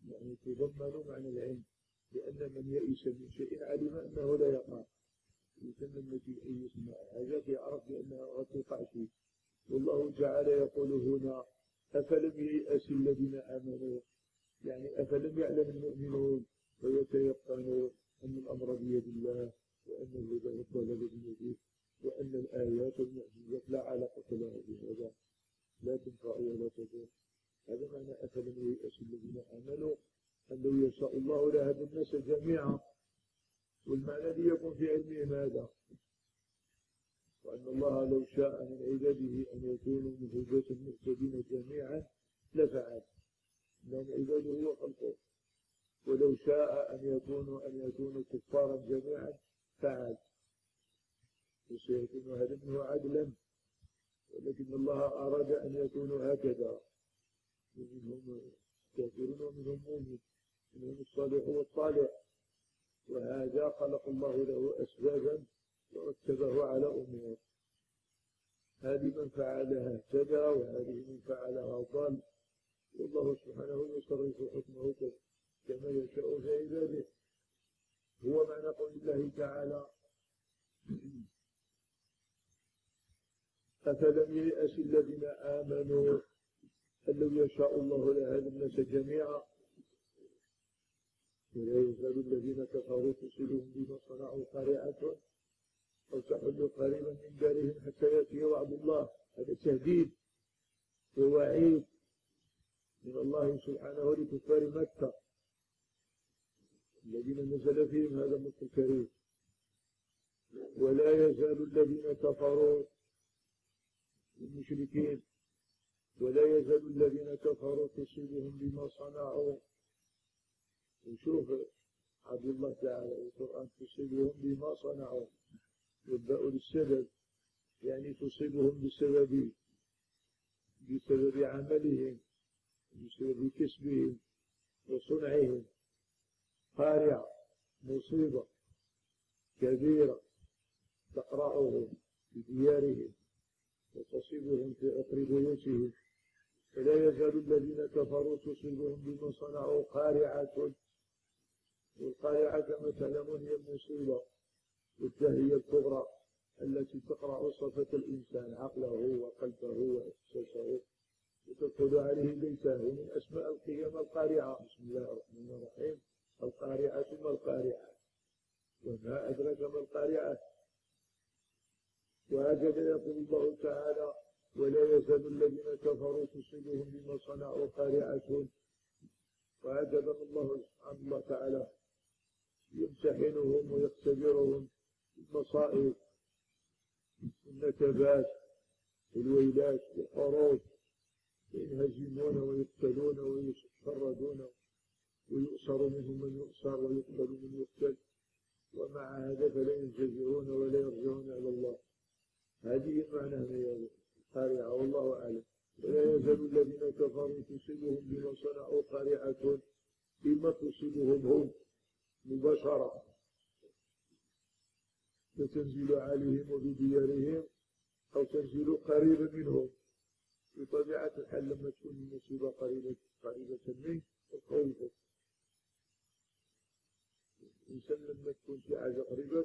يعني تضمن معنى العلم، لأن من يئس من شيء علم أنه لا يقع. الإنسان لما يسمع حاجات يعرف بأنها قد تقع فيه. والله تعالى يقول هنا: أفلم ييأس الذين آمنوا، يعني أفلم يعلم المؤمنون ويتيقنوا أن الأمر بيد الله، وأن الهدى والضلال بيده، وأن الآيات والمعجزات لا علاقة لها بهذا، لا تنفع ولا تضر. هذا معنى أفلم ييأس الذين آمنوا أن لو يشاء الله لهدى الناس جميعا، والمعنى الذي يكون في علمهم هذا، وأن الله لو شاء من عباده أن يكونوا من هداة المهتدين جميعا لفعل، لأن عباده هو خلقه. ولو شاء أن يكونوا أن يكونوا كفارا جميعا فعل، وسيكون هذا منه عدلا. ولكن الله أراد أن يكونوا هكذا، ومنهم كافرون ومنهم مؤمن، منهم الصالح والصالح، وهذا خلق الله له أسبابا ورتبه على أمور. هذه من فعلها اهتدى، وهذه من فعلها ضل. والله سبحانه يصرف حكمه كما يشاء في عباده. هو معنى قول الله تعالى: أفلم ييأس الذين آمنوا أن لو يشاء الله لهدى الناس جميعا، ولا يزال الذين كفروا تصيبهم بما صنعوا قارعة أو تحل قريبا من دارهم حتى يأتي وعد الله. هذا تهديد ووعيد من الله سبحانه لكفار مكة الذين نزل فيهم هذا النص الكريم. ولا يزال الذين كفروا المشركين ولا يزال الذين كفروا تصيبهم بما صنعوا. وشوف عبد الله تعالى القرآن: تصيبهم بما صنعوا، والباء للسبب، يعني تصيبهم بسبب بسبب عملهم، بسبب كسبهم وصنعهم. قارعة، مصيبة كبيرة تقرعهم في ديارهم وتصيبهم في عقر بيوتهم. فلا يزال الذين كفروا تصيبهم بما صنعوا قارعة. والقارعة كما تعلمون هي المصيبة والدهية الكبرى التي تقرع صفة الإنسان، عقله وقلبه وإحساسه، وتدخل عليه بيته. ومن أسماء القيامة القارعة. بسم الله الرحمن الرحيم: القارعة ما القارعة وما أدرك ما القارعة. وهكذا يقول الله تعالى: ولا يزال الذين كفروا تصيبهم بما صنعوا قارعة. وهكذا الله سبحانه الله تعالى يمتحنهم ويختبرهم بالمصائب، النكبات والويلات والحروب، ينهزمون ويقتلون ويشردون، ويؤسر منهم من يؤسر ويقتل من يقتل، ومع هذا فلا ينزجرون ولا يرجعون إلى الله. هذه معناها هي قارعة، والله أعلم. ولا يزال الذين كفروا تصيبهم بما صنعوا قارعة، بما تصيبهم هم مباشرة، فتنزل عليهم وبديارهم أو تنزل قريبا منهم. بطبيعة الحال لما تكون المصيبة قريبة قريبة منك تخوفك. الإنسان لما تكون في حاجة قريبة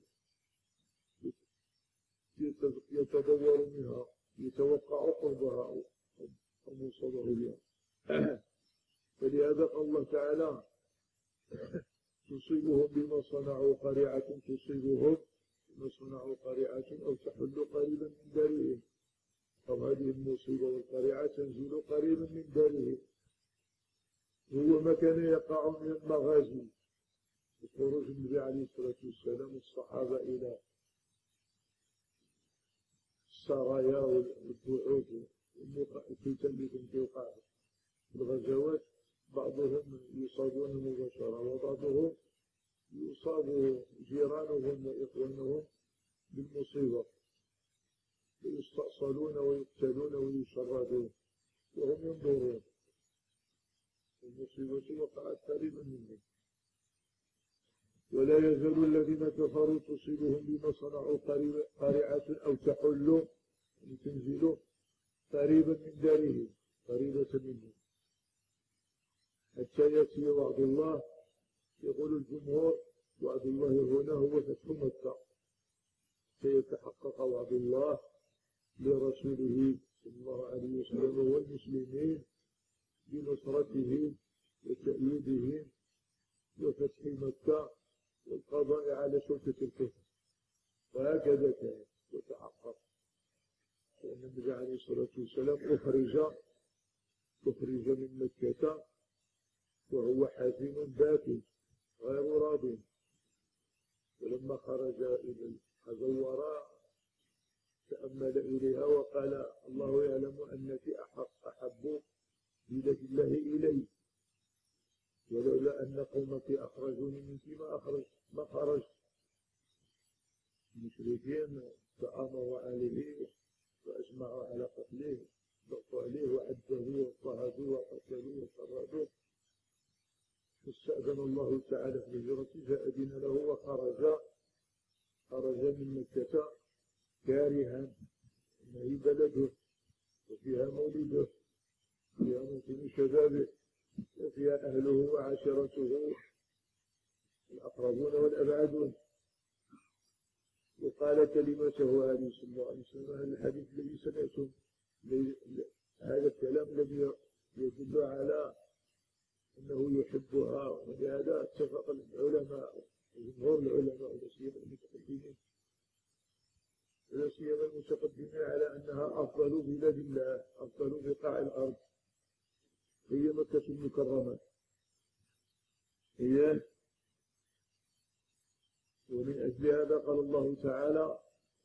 يتدور منها، يتوقع قربها أو موصله بها. فلهذا قال الله تعالى: تصيبهم بما صنعوا قارعة، تصيبهم بما صنعوا قارعة أو تحل قريبا من دارهم. أو هذه المصيبة والقارعة تنزل قريبا من دارهم. هو ما كان يقع من المغازي، خروج النبي عليه الصلاة والسلام الصحابة إلى السرايا والبعوث والفتن التي توقع في الغزوات. بعضهم يصابون مباشرة، وبعضهم يصاب جيرانهم وإخوانهم بالمصيبة، ويستأصلون ويقتلون ويشردون وهم ينظرون. المصيبة وقعت قريبا منهم. ولا يزال الذين كفروا تصيبهم بما صنعوا قارعة أو تحل، يعني تنزل قريبا من دارهم، قريبة منهم. حتى يأتي وعد الله. يقول الجمهور وعد الله هنا هو فتح مكة، سيتحقق وعد الله لرسوله صلى الله عليه وسلم والمسلمين بنصرتهم وتأييدهم وفتح مكة والقضاء على شوكة الكفر. وهكذا كان وتحقق، لأن النبي عليه الصلاة والسلام أخرج أخرج من مكة وهو حزين باكٍ غير راضٍ، ولما خرج إلى الحزوراء تأمل إليها وقال الله يعلم أنك أحب, أحب بلاد الله إلي، ولولا أن قومك أخرجوني منك ما أخرج ما خرج. المشركين تآمروا عليه وأجمعوا على قتله، ضغطوا عليه وعذبوه واضطهدوه وقتلوه وشردوه، فاستأذن الله تعالى في هجرته فأذن له وخرج خرج من مكة كارها، إنه بلده وفيها مولده، فيها موطن شبابه، وفيها أهله وعشيرته الأقربون والأبعدون. وقال كلمته عليه صلى الله عليه وسلم. هذا الحديث الذي سمعتم هذا الكلام الذي يدل على أنه يحبها، ولهذا اتفق العلماء جمهور العلماء لا سيما المتقدمين لا سيما المتقدمين على أنها أفضل بلاد الله، أفضل بقاع الأرض هي مكة المكرمة. هي ومن أجل هذا قال الله تعالى: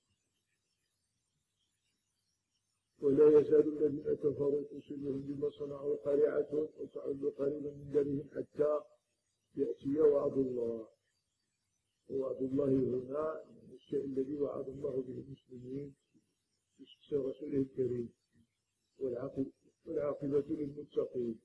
ولا يزال الذين كفروا تصيبهم بما صنعوا قارعة وتعل قريبا من دارهم حتى يأتي وعد الله. ووعد الله هنا الشيء الذي وعد الله به المسلمين بشخص رسوله الكريم، والعاقبة للمتقين،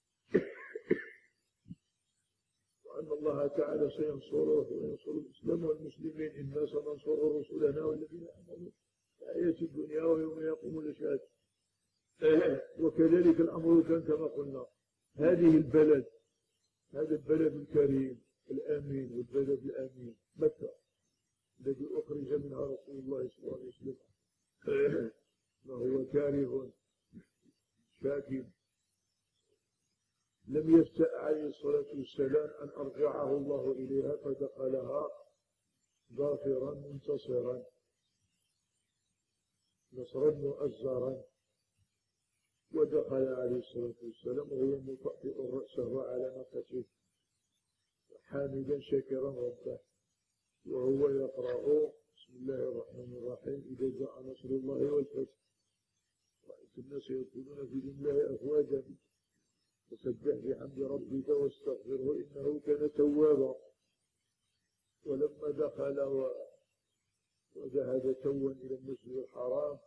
وأن الله تعالى سينصره وينصر الإسلام والمسلمين. إنا سننصر رسلنا والذين آمنوا في الحياة الدنيا ويوم يقوم الأشهاد. وكذلك الأمر كان كما قلنا. هذه البلد هذا البلد الكريم الآمين والبلد الآمين مكة الذي أخرج منها رسول الله صلى الله عليه وسلم وهو كاره شاكر، لم يستأ عليه الصلاة والسلام أن أرجعه الله إليها فدخلها ظافرا منتصرا نصرا مؤزرا. ودخل عليه الصلاة والسلام وهو مطأطئ رأسه على نفسه حامدا شاكرا ربه، وهو يقرأ بسم الله الرحمن الرحيم: إذا جاء نصر الله والفتح رأيت الناس يدخلون في دين الله أفواجا فسبح بحمد ربك واستغفره إنه كان توابا. ولما دخل وذهب توا إلى المسجد الحرام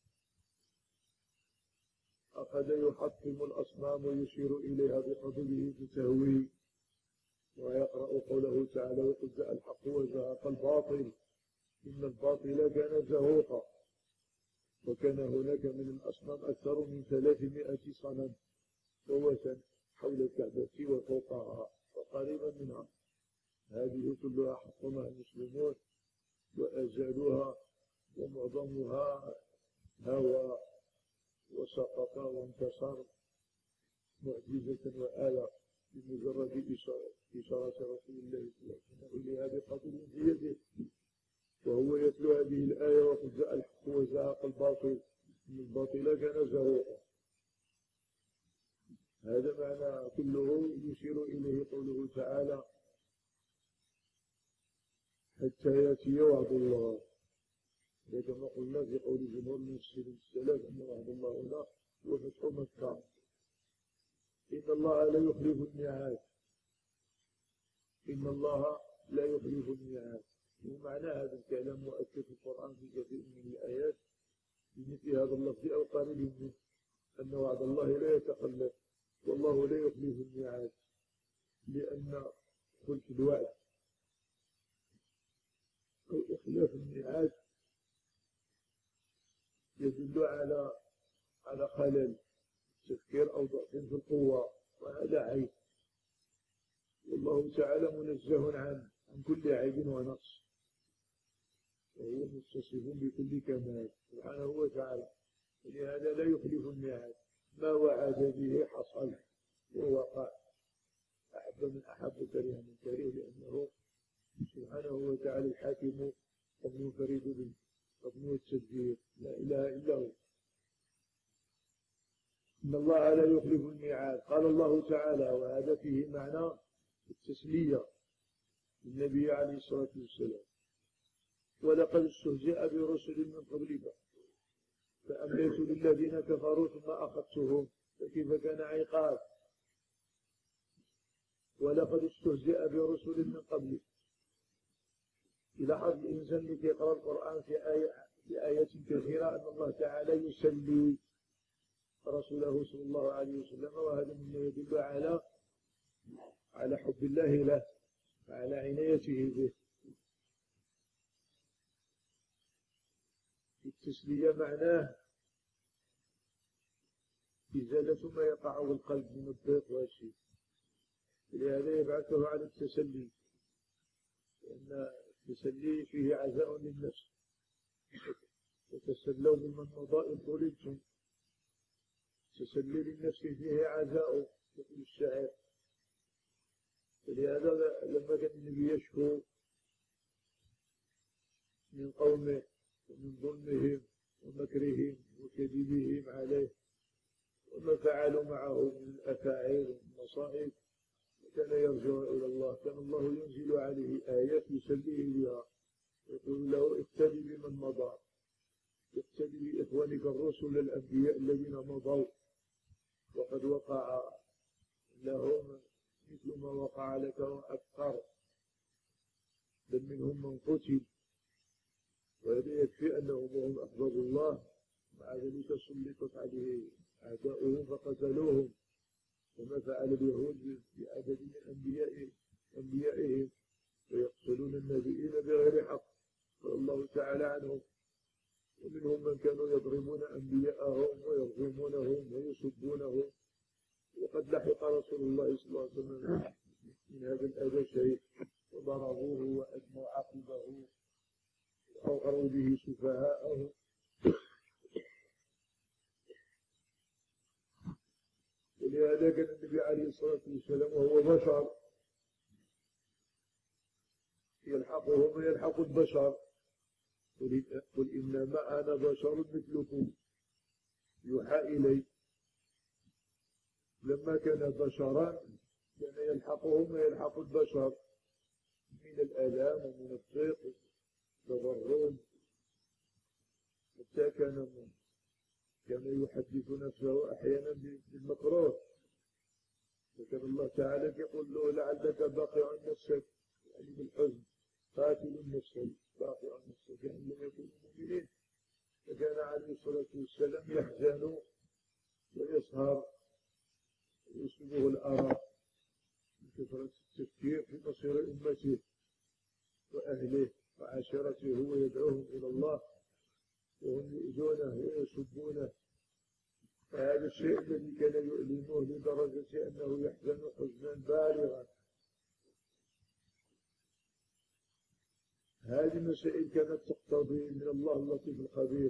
أخذ يحطم الأصنام ويشير إليها بقدمه بتهويه، ويقرأ قوله تعالى: وقل جاء الحق وزهق الباطل إن الباطل كان زهوقا. وكان هناك من الأصنام أكثر من ثلاثمائة صنم ووثن حول الكعبة وفوقها وقريبا منها. هذه كلها حطمها المسلمون وأزالوها، ومعظمها هوى وسقط وانتصر معجزة وآية بمجرد إشارة رسول الله صلى الله عليه وسلم إليها بقدر في يده، وهو يتلو هذه الآية: وقد جاء الحق وزهق الباطل إن الباطل كان زهوقا. هذا معنى كله يشير إليه قوله تعالى: حتى يأتي وعد الله. كما قلنا في قول جمهور المفسرين السلف أن وعد الله هنا هو فتح مكة. إن الله لا يخلف الميعاد، إن الله لا يخلف الميعاد. ومعنى هذا الكلام مؤكد في القرآن في كثير من الآيات بمثل هذا اللفظ أو قريب منه، أن وعد الله لا يتخلف والله لا يخلف الميعاد، لأن خلف الوعد أو إخلاف الميعاد يدل على على خلل تفكير أو ضعف في القوة، وهذا عيب والله تعالى منزه عن عن كل عيب ونقص، وهو متصف بكل كمال سبحانه وتعالى، ولهذا لا يخلف الميعاد، ما وعد به حصل ووقع. أحب من أحب، كره من كره، لأنه سبحانه وتعالى الحاكم المنفرد بالحكم والتدبير، لا إله إلا هو. إن الله لا يخلف الميعاد. قال الله تعالى، وهذا فيه معنى التسلية للنبي عليه الصلاة والسلام: ولقد استهزئ برسل من قبلك فأمليت للذين كفروا ثم أخذتهم فكيف كان عقاب. ولقد استهزئ برسل من قبلك. يلاحظ الإنسان الذي يقرأ القرآن في آية في آيات كثيرة أن الله تعالى يسلي رسوله صلى الله عليه وسلم، وهذا مما يدل على على حب الله له وعلى عنايته به. التسلية معناه إزالة ما يقع بالقلب من الضيق والشيء، لهذا يبعثه على التسلي، لأن التسلي فيه عزاء للنفس. وتسلوا بمن مضى إن طلبتم. التسلي للنفس فيه عزاء يقول الشاعر. فلهذا لما كان النبي يشكو من قومه ومن ظلمهم ومكرهم وكذبهم عليه وما فعلوا معه من الأفاعيل والمصائب، كان يرجع إلى الله، كان الله ينزل عليه آيات يسليه بها، يقول له: اقتدي بمن مضى، اقتدي بإخوانك الرسل الأنبياء الذين مضوا وقد وقع لهم مثل ما وقع لك وأكثر، بل منهم من قتل. وهذا يكفي أنهم هم أحباب الله، مع ذلك سلطت عليه أعداؤهم فقتلوهم، كما فعل اليهود بعدد من أنبيائهم أنبيائهم ويقتلون النبيين بغير حق، قال الله تعالى عنهم: ومنهم من كانوا يضربون أنبياءهم ويرجمونهم ويسبونهم. وقد لحق رسول الله صلى الله عليه وسلم من هذا الأذى شيء، وضربوه وأدموا عقبه وأغروا به سفهاءه. ولهذا كان النبي عليه الصلاة والسلام وهو بشر يلحقه ما يلحق البشر، قل إنما أنا بشر مثلكم يوحى إلي. لما كان بشرا كان يلحقه ما يلحق البشر من الآلام ومن الضيق والتضرر، حتى كان كان يحدث نفسه أحيانا بالمكروه، فكان الله تعالى يقول له: لعلك باقع نفسك، يعني بالحزن، قاتل نفسك باقع نفسك، يعني لم يكونوا مؤمنين. فكان عليه الصلاة والسلام يحزن ويسهر ويصيبه الأرق من كثرة التفكير في مصير أمته وأهله وعشيرته، ويدعوهم إلى الله وهم يؤذونه ويسبونه. فهذا الشيء الذي كان يؤلمه لدرجة أنه يحزن حزنا بالغا. هذه المسائل كانت تقتضي من الله اللطيف الخبير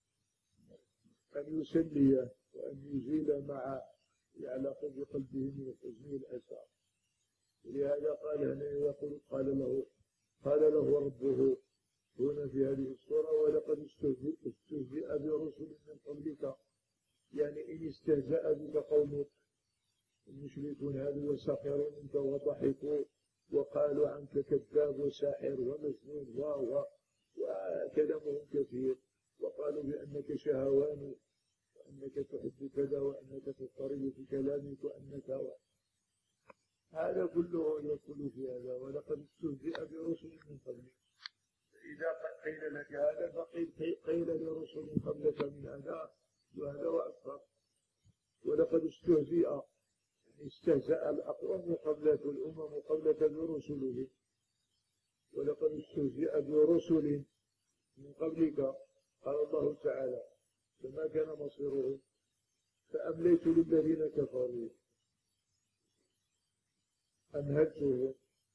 أن يسلي وأن يزيل ما يعلق بقلبه من الحزن والأسى. ولهذا قال هنا يقول قال له قال له ربه هنا في هذه السورة: ولقد استهزئ برسل من قبلك، يعني إن استهزأ بك قومك المشركون هذا وسخروا منك وضحكوا وقالوا عنك كذاب وساحر ومجنون و وكلامهم كثير، وقالوا بأنك شهوان وأنك تحب كذا وأنك تضطرب في كلامك وأنك و... هذا كله يدخل في هذا. ولقد استهزئ برسل من قبلك. إذا قيل لك هذا فقيل قيل لرسل قبلك من هذا وهذا وأكثر. ولقد استهزئ يعني استهزأ الأقوام قبلك والأمم قبلك برسلهم. ولقد استهزئ برسل من قبلك، قال الله تعالى: فما كان مصيرهم فأمليت للذين كفروا. أمهلتهم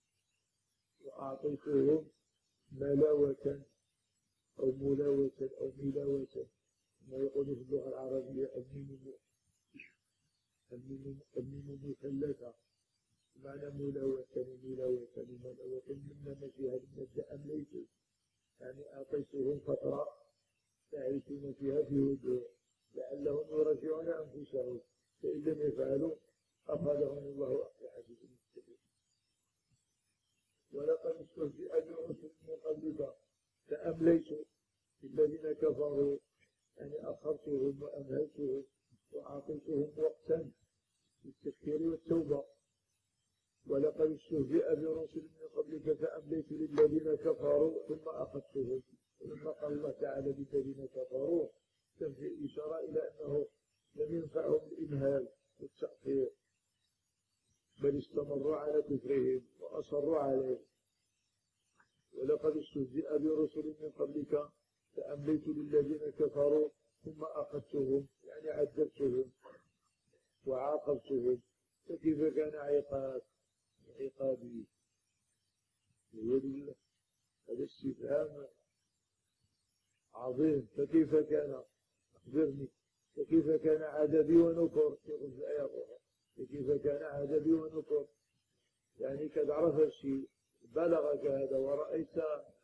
وأعطيتهم ملاوة أو ملاوة أو ملاوة، ما يقول في اللغة العربية الميم الميم مثلثة، معنى ملاوة وملاوة وملاوة مما فيها المبدأ أمليت، يعني أعطيتهم فترة يعيشون فيها في هدوء لعلهم يرجعون أنفسهم، فإن لم يفعلوا أخذهم الله بعذاب مستقيم. ولقد استهزئ برسل من قبلك فأمليت الذين كفروا، يعني أخرتهم وأمهلتهم وأعطيتهم وقتا للتفكير والتوبة. ولقد استهزئ برسل من قبلك فأمليت للذين كفروا ثم أخذتهم. ثم قال الله تعالى للذين كفروا تنفي إشارة إلى أنه لم ينفعهم الإمهال والتأخير، بل استمروا على كفرهم وأصروا عليه. ولقد استهزئ برسل من قبلك فأمليت للذين كفروا ثم أخذتهم، يعني عذبتهم وعاقبتهم، فكيف كان عقاب عقابي؟ هذا استفهام عظيم. فكيف كان، أخبرني، فكيف كان عذابي ونكر؟ يقول في الآية الأخرى فكيف كان عذابي ونكر، يعني قد عرف الشيء بلغك هذا ورأيت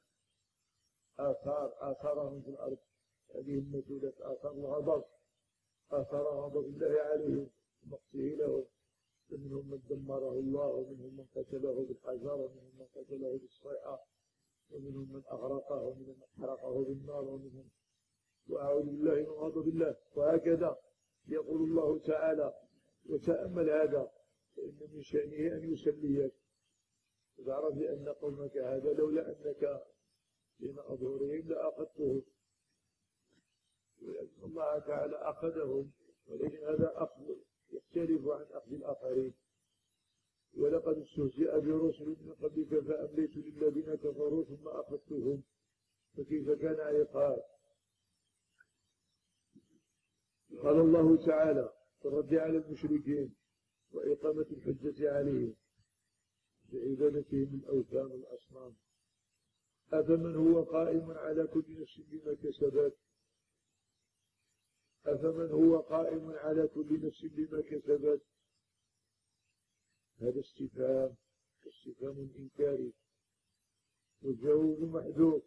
آثار آثارهم في الأرض، هذه المثولة آثار الغضب، آثار غضب الله عليهم ومقته لهم، منهم من دمره الله ومنهم من قتله بالحجر ومنهم من قتله بالصيحة ومنهم من أغرقه ومنهم من أحرقه بالنار ومنهم، وأعوذ بالله من غضب الله. وهكذا يقول الله تعالى. وتأمل هذا، فإن من شأنه أن يسليك وتعرف بأن قومك هذا لولا أنك بين أظهرهم لأخذتهم، ولكن الله تعالى أخذهم، ولكن هذا أخذ يختلف عن أخذ الآخرين. ولقد استهزئ برسل من قبلك فأمليت للذين كفروا ثم أخذتهم، فكيف كان عقاب؟ قال الله تعالى في الرد على المشركين وإقامة الحجة عليهم بعبادتهم الأوثان والأصنام: أفمن هو قائم على كل نفس بما كسبت أفمن هو قائم على كل نفس بما كسبت هذا استفهام استفهام إنكاري، والجواب محذوف.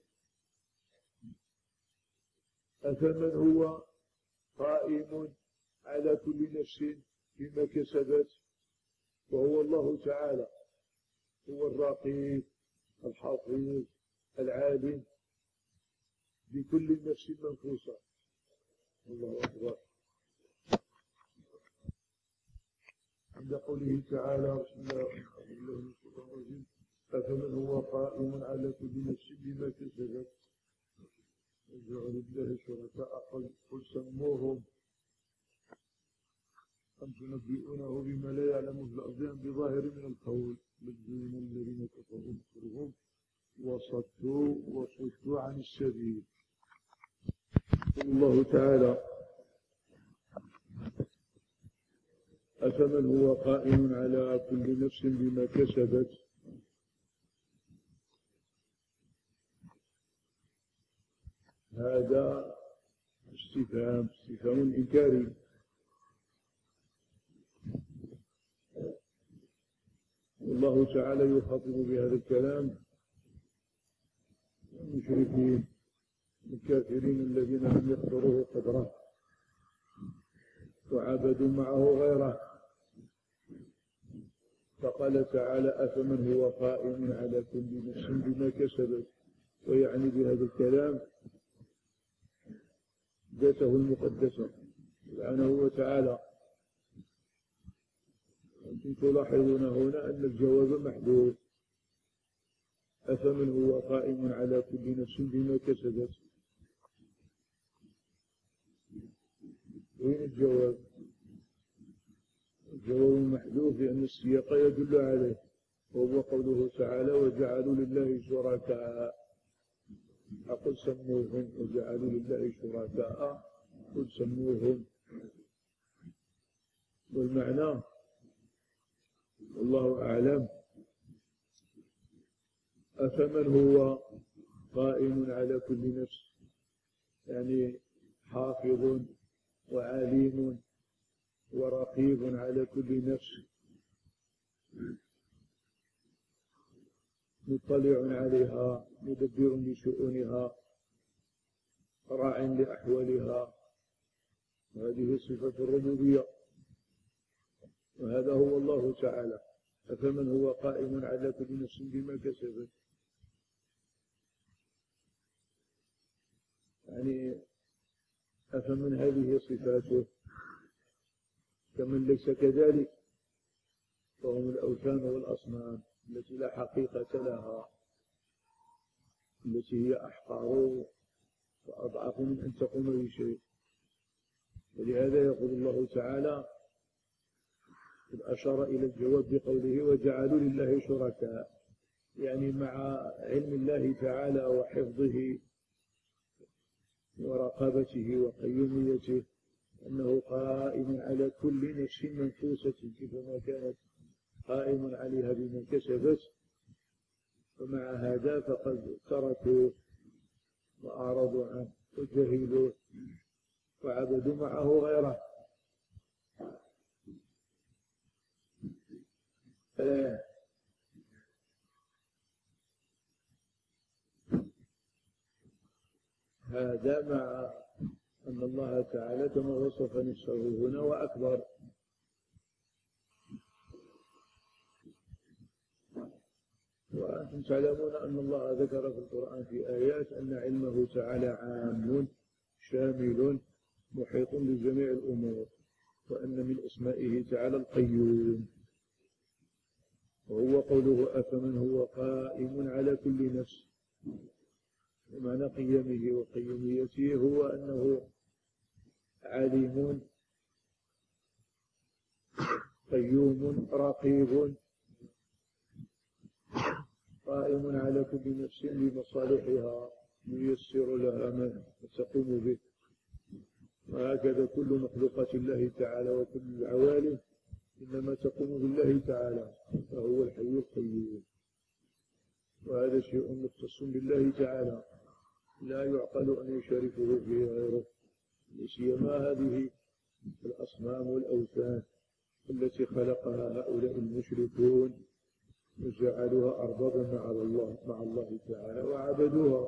أفمن هو قائم على كل نفس بما كسبت، وهو الله تعالى هو الرقيب الحفيظ العالم بكل نفس منفوسة. الله أكبر. عند قوله تعالى: بسم الله الرحمن الرحيم: أفمن هو قائم على كل نفس بما كسبت وجعلوا لله شركاء قل سموهم أم تنبئونه بما لا يعلم في الأرض أم بظاهر من القول يجزون الذين كفروا مكرهم وصدوا وصدوا عن السبيل. الله تعالى: أفمن هو قائم على كل نفس بما كسبت، هذا استفهام استفهام إنكاري. والله تعالى يخاطب بهذا الكلام المشركين الكافرين الذين لم يقدروه قدره وعبدوا معه غيره. فقال تعالى: أفمن هو قائم على كل نفس بما كسبت، ويعني بهذا الكلام ذاته المقدسة سبحانه وتعالى. أنتم تلاحظون هنا أن الجواب محذوف: أفمن هو قائم على كل نفس بما كسبت. وين الجواب؟ الجواب محذوف لأن السياق يدل عليه، وهو قوله تعالى: وجعلوا لله شركاء قل سموهم وجعلوا لله شركاء قل سموهم. والمعنى والله أعلم. أفمن هو قائم على كل نفس، يعني حافظ وعليم ورقيب على كل نفس، مطلع عليها، مدبر لشؤونها، راع لأحوالها، هذه صفة الربوبية، وهذا هو الله تعالى. أفمن هو قائم على كل نفس بما كسبت، يعني أفمن هذه صفاته، كمن ليس كذلك فهم الأوثان والأصنام التي لا حقيقة لها، التي هي أحقر وأضعف من أن تقوم بشيء. ولهذا يقول الله تعالى، إذ أشار إلى الجواب بقوله وجعلوا لله شركاء، يعني مع علم الله تعالى وحفظه ورقابته وقيوميته أنه قائم على كل نفس منفوسة كيفما كانت قائم عليها بما كسبت، ومع هذا فقد تركوا وأعرضوا عنه وجهلوا وعبدوا معه غيره. هذا مع أن الله تعالى كما وصف نفسه هنا وأكبر. وأنتم تعلمون أن الله ذكر في القرآن في آيات أن علمه تعالى عام شامل محيط بجميع الأمور، وأن من أسمائه تعالى القيوم، وهو قوله أفمن هو قائم على كل نفس. ومعنى قيامه وقيوميته هو أنه عليم قيوم رقيب قائم على كل نفس بمصالحها ييسر لها ما تقوم به. وهكذا كل مخلوقات الله تعالى وكل العوالم إنما تقوم بالله تعالى، فهو الحي القيوم، وهذا شيء مختص بالله تعالى لا يعقل أن يشاركه فيه غيره، لسيما هذه الأصنام والأوثان التي خلقها هؤلاء المشركون وجعلوها أربابا مع الله مع الله تعالى وعبدوها.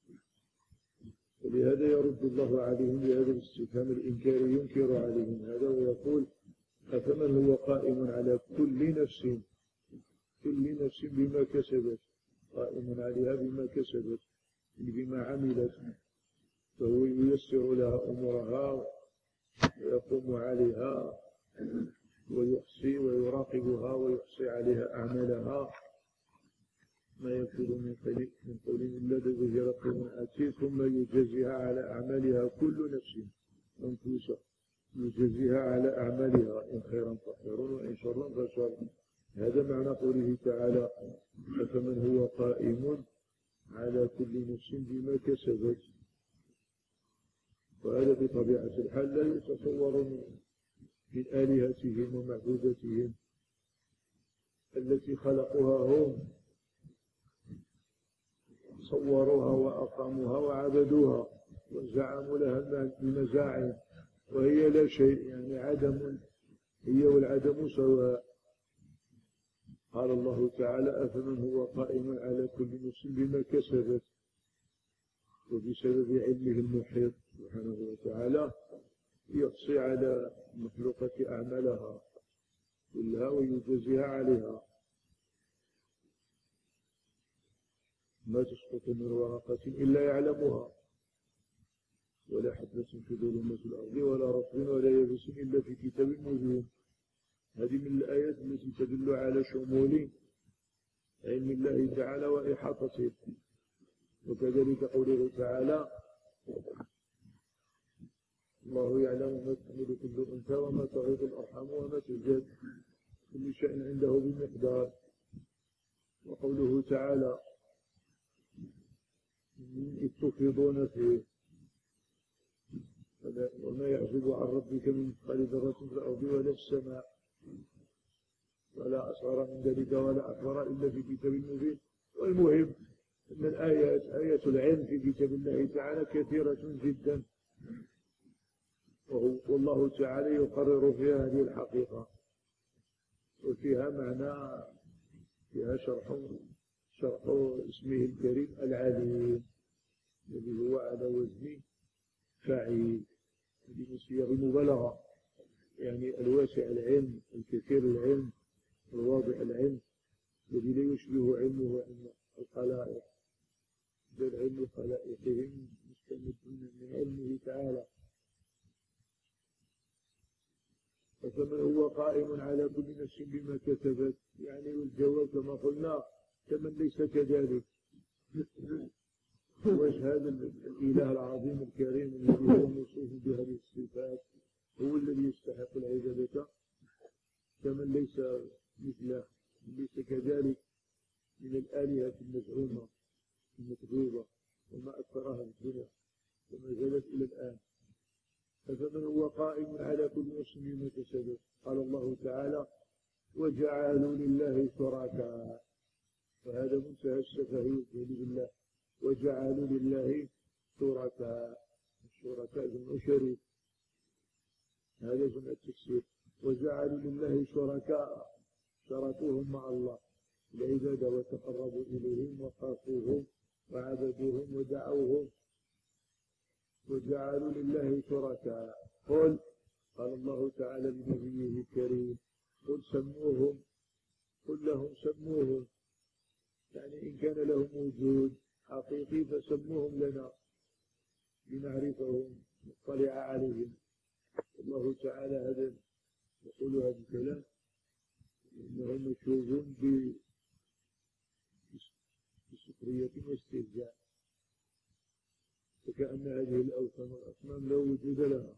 ولهذا يرد الله عليهم بهذا الاستفهام الإنكاري، ينكر عليهم هذا ويقول أفمن هو قائم على كل نفس كل نفس بما كسبت، قائم عليها بما كسبت بما عملت، فهو ييسر لها أمورها ويقوم عليها ويحصي ويراقبها ويحصي عليها أعمالها، ما يكون من قول إلا لديه رقيب عتيد، ثم يجازيها على أعمالها كل نفس منفوسة، يجازيها على أعمالها إن خيرا فخير وإن شرا فشر. هذا معنى قوله تعالى أفمن هو قائم على كل نفس بما كسبت. وهذا بطبيعة الحال لا يتصور من آلهتهم ومعبودتهم التي خلقوها هم، صوروها وأقاموها وعبدوها وزعموا لها المزاعم وهي لا شيء، يعني عدم، هي والعدم سواء. قال الله تعالى أفمن هو قائم على كل نفس بما كسبت، وبسبب علمه المحيط سبحانه وتعالى يحصي على مخلوقة أعمالها كلها ويجازيها عليها. ما تسقط من ورقة إلا يعلمها، ولا حبة في ظلمات الأرض ولا رطب ولا يابس إلا في كتاب مبين. هذه من الآيات التي تدل على شمول علم الله تعالى وإحاطته. وكذلك قوله تعالى الله يعلم ما تحمل كل أنثى وما تغيض الأرحام وما تزداد، كل شيء عنده بمقدار. وقوله تعالى إذ تفيضون فيه وما يعزب عن ربك من مثقال ذرة في الأرض ولا في السماء. ولا أصغر من ذلك ولا أكبر إلا في كتاب مبين. والمهم أن الآيات آيات العلم في كتاب الله تعالى كثيرة جدا، والله تعالى يقرر فيها هذه الحقيقة، وفيها معنى، فيها شرح شرح اسمه الكريم العليم الذي هو على وزن فاعل بصيغ المبالغة، يعني الواسع العلم، الكثير العلم، الواضح العلم، الذي لا يشبه علمه علم الخلائق، بل علم خلائقهم مستمد من علمه تعالى. فمن هو قائم على كل نفس بما كسبت، يعني والجواب كما قلنا كمن ليس كذلك. واش هذا الإله العظيم الكريم الذي هو موصوف بهذه الصفات هو الذي يستحق العبادة، كمن ليس مثله، ليس كذلك من الآلهة المزعومة المكذوبة وما أكثرها في الدنيا وما زالت إلى الآن. فمن هو قائم على كل نفس بما كسبت، قال الله تعالى: وجعلوا لله شركاء، وهذا منتهى السفهية بالله، وجعلوا لله شركاء، الشركاء جمع شريك، هذا جمع التكسير. وجعلوا لله شركاء، شركوهم مع الله العبادة وتقربوا إليهم وخافوهم وعبدوهم ودعوهم، وجعلوا لله شركاء. قل قال الله تعالى لنبيه الكريم: قل سموهم، قل لهم سموهم، يعني إن كان لهم وجود حقيقي فسموهم لنا لنعرفهم نطلع عليهم. الله تعالى هذا يقول هذا الكلام إنهم مشهورون بسخرية واستهزاء، فكأن هذه الأوثان والأصنام لا وجود لها،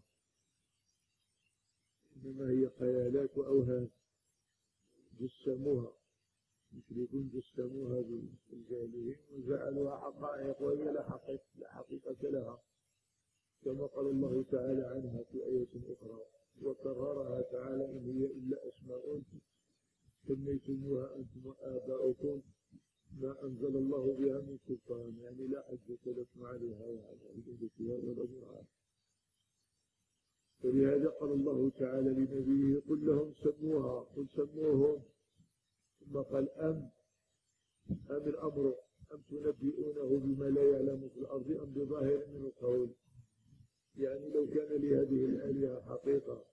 إنما هي خيالات وأوهام جسموها، مشركون جسموها بالجاهلين وجعلوها حقائق وهي لا حقيقة, لا حقيقة لها، كما قال الله تعالى عنها في آية أخرى: وكررها تعالى: إن هي إلا أسماء سميتموها أنتم وآباؤكم ما أنزل الله بها من سلطان، يعني لا حجة لكم عليها وعلى عبادتها ولا برهان. فلهذا قال الله تعالى لنبيه: قل لهم سموها، قل سموهم. ثم قال: أم أم الأمر أم تنبئونه بما لا يعلم في الأرض أم بظاهر من القول. يعني لو كان لهذه الآلهة حقيقة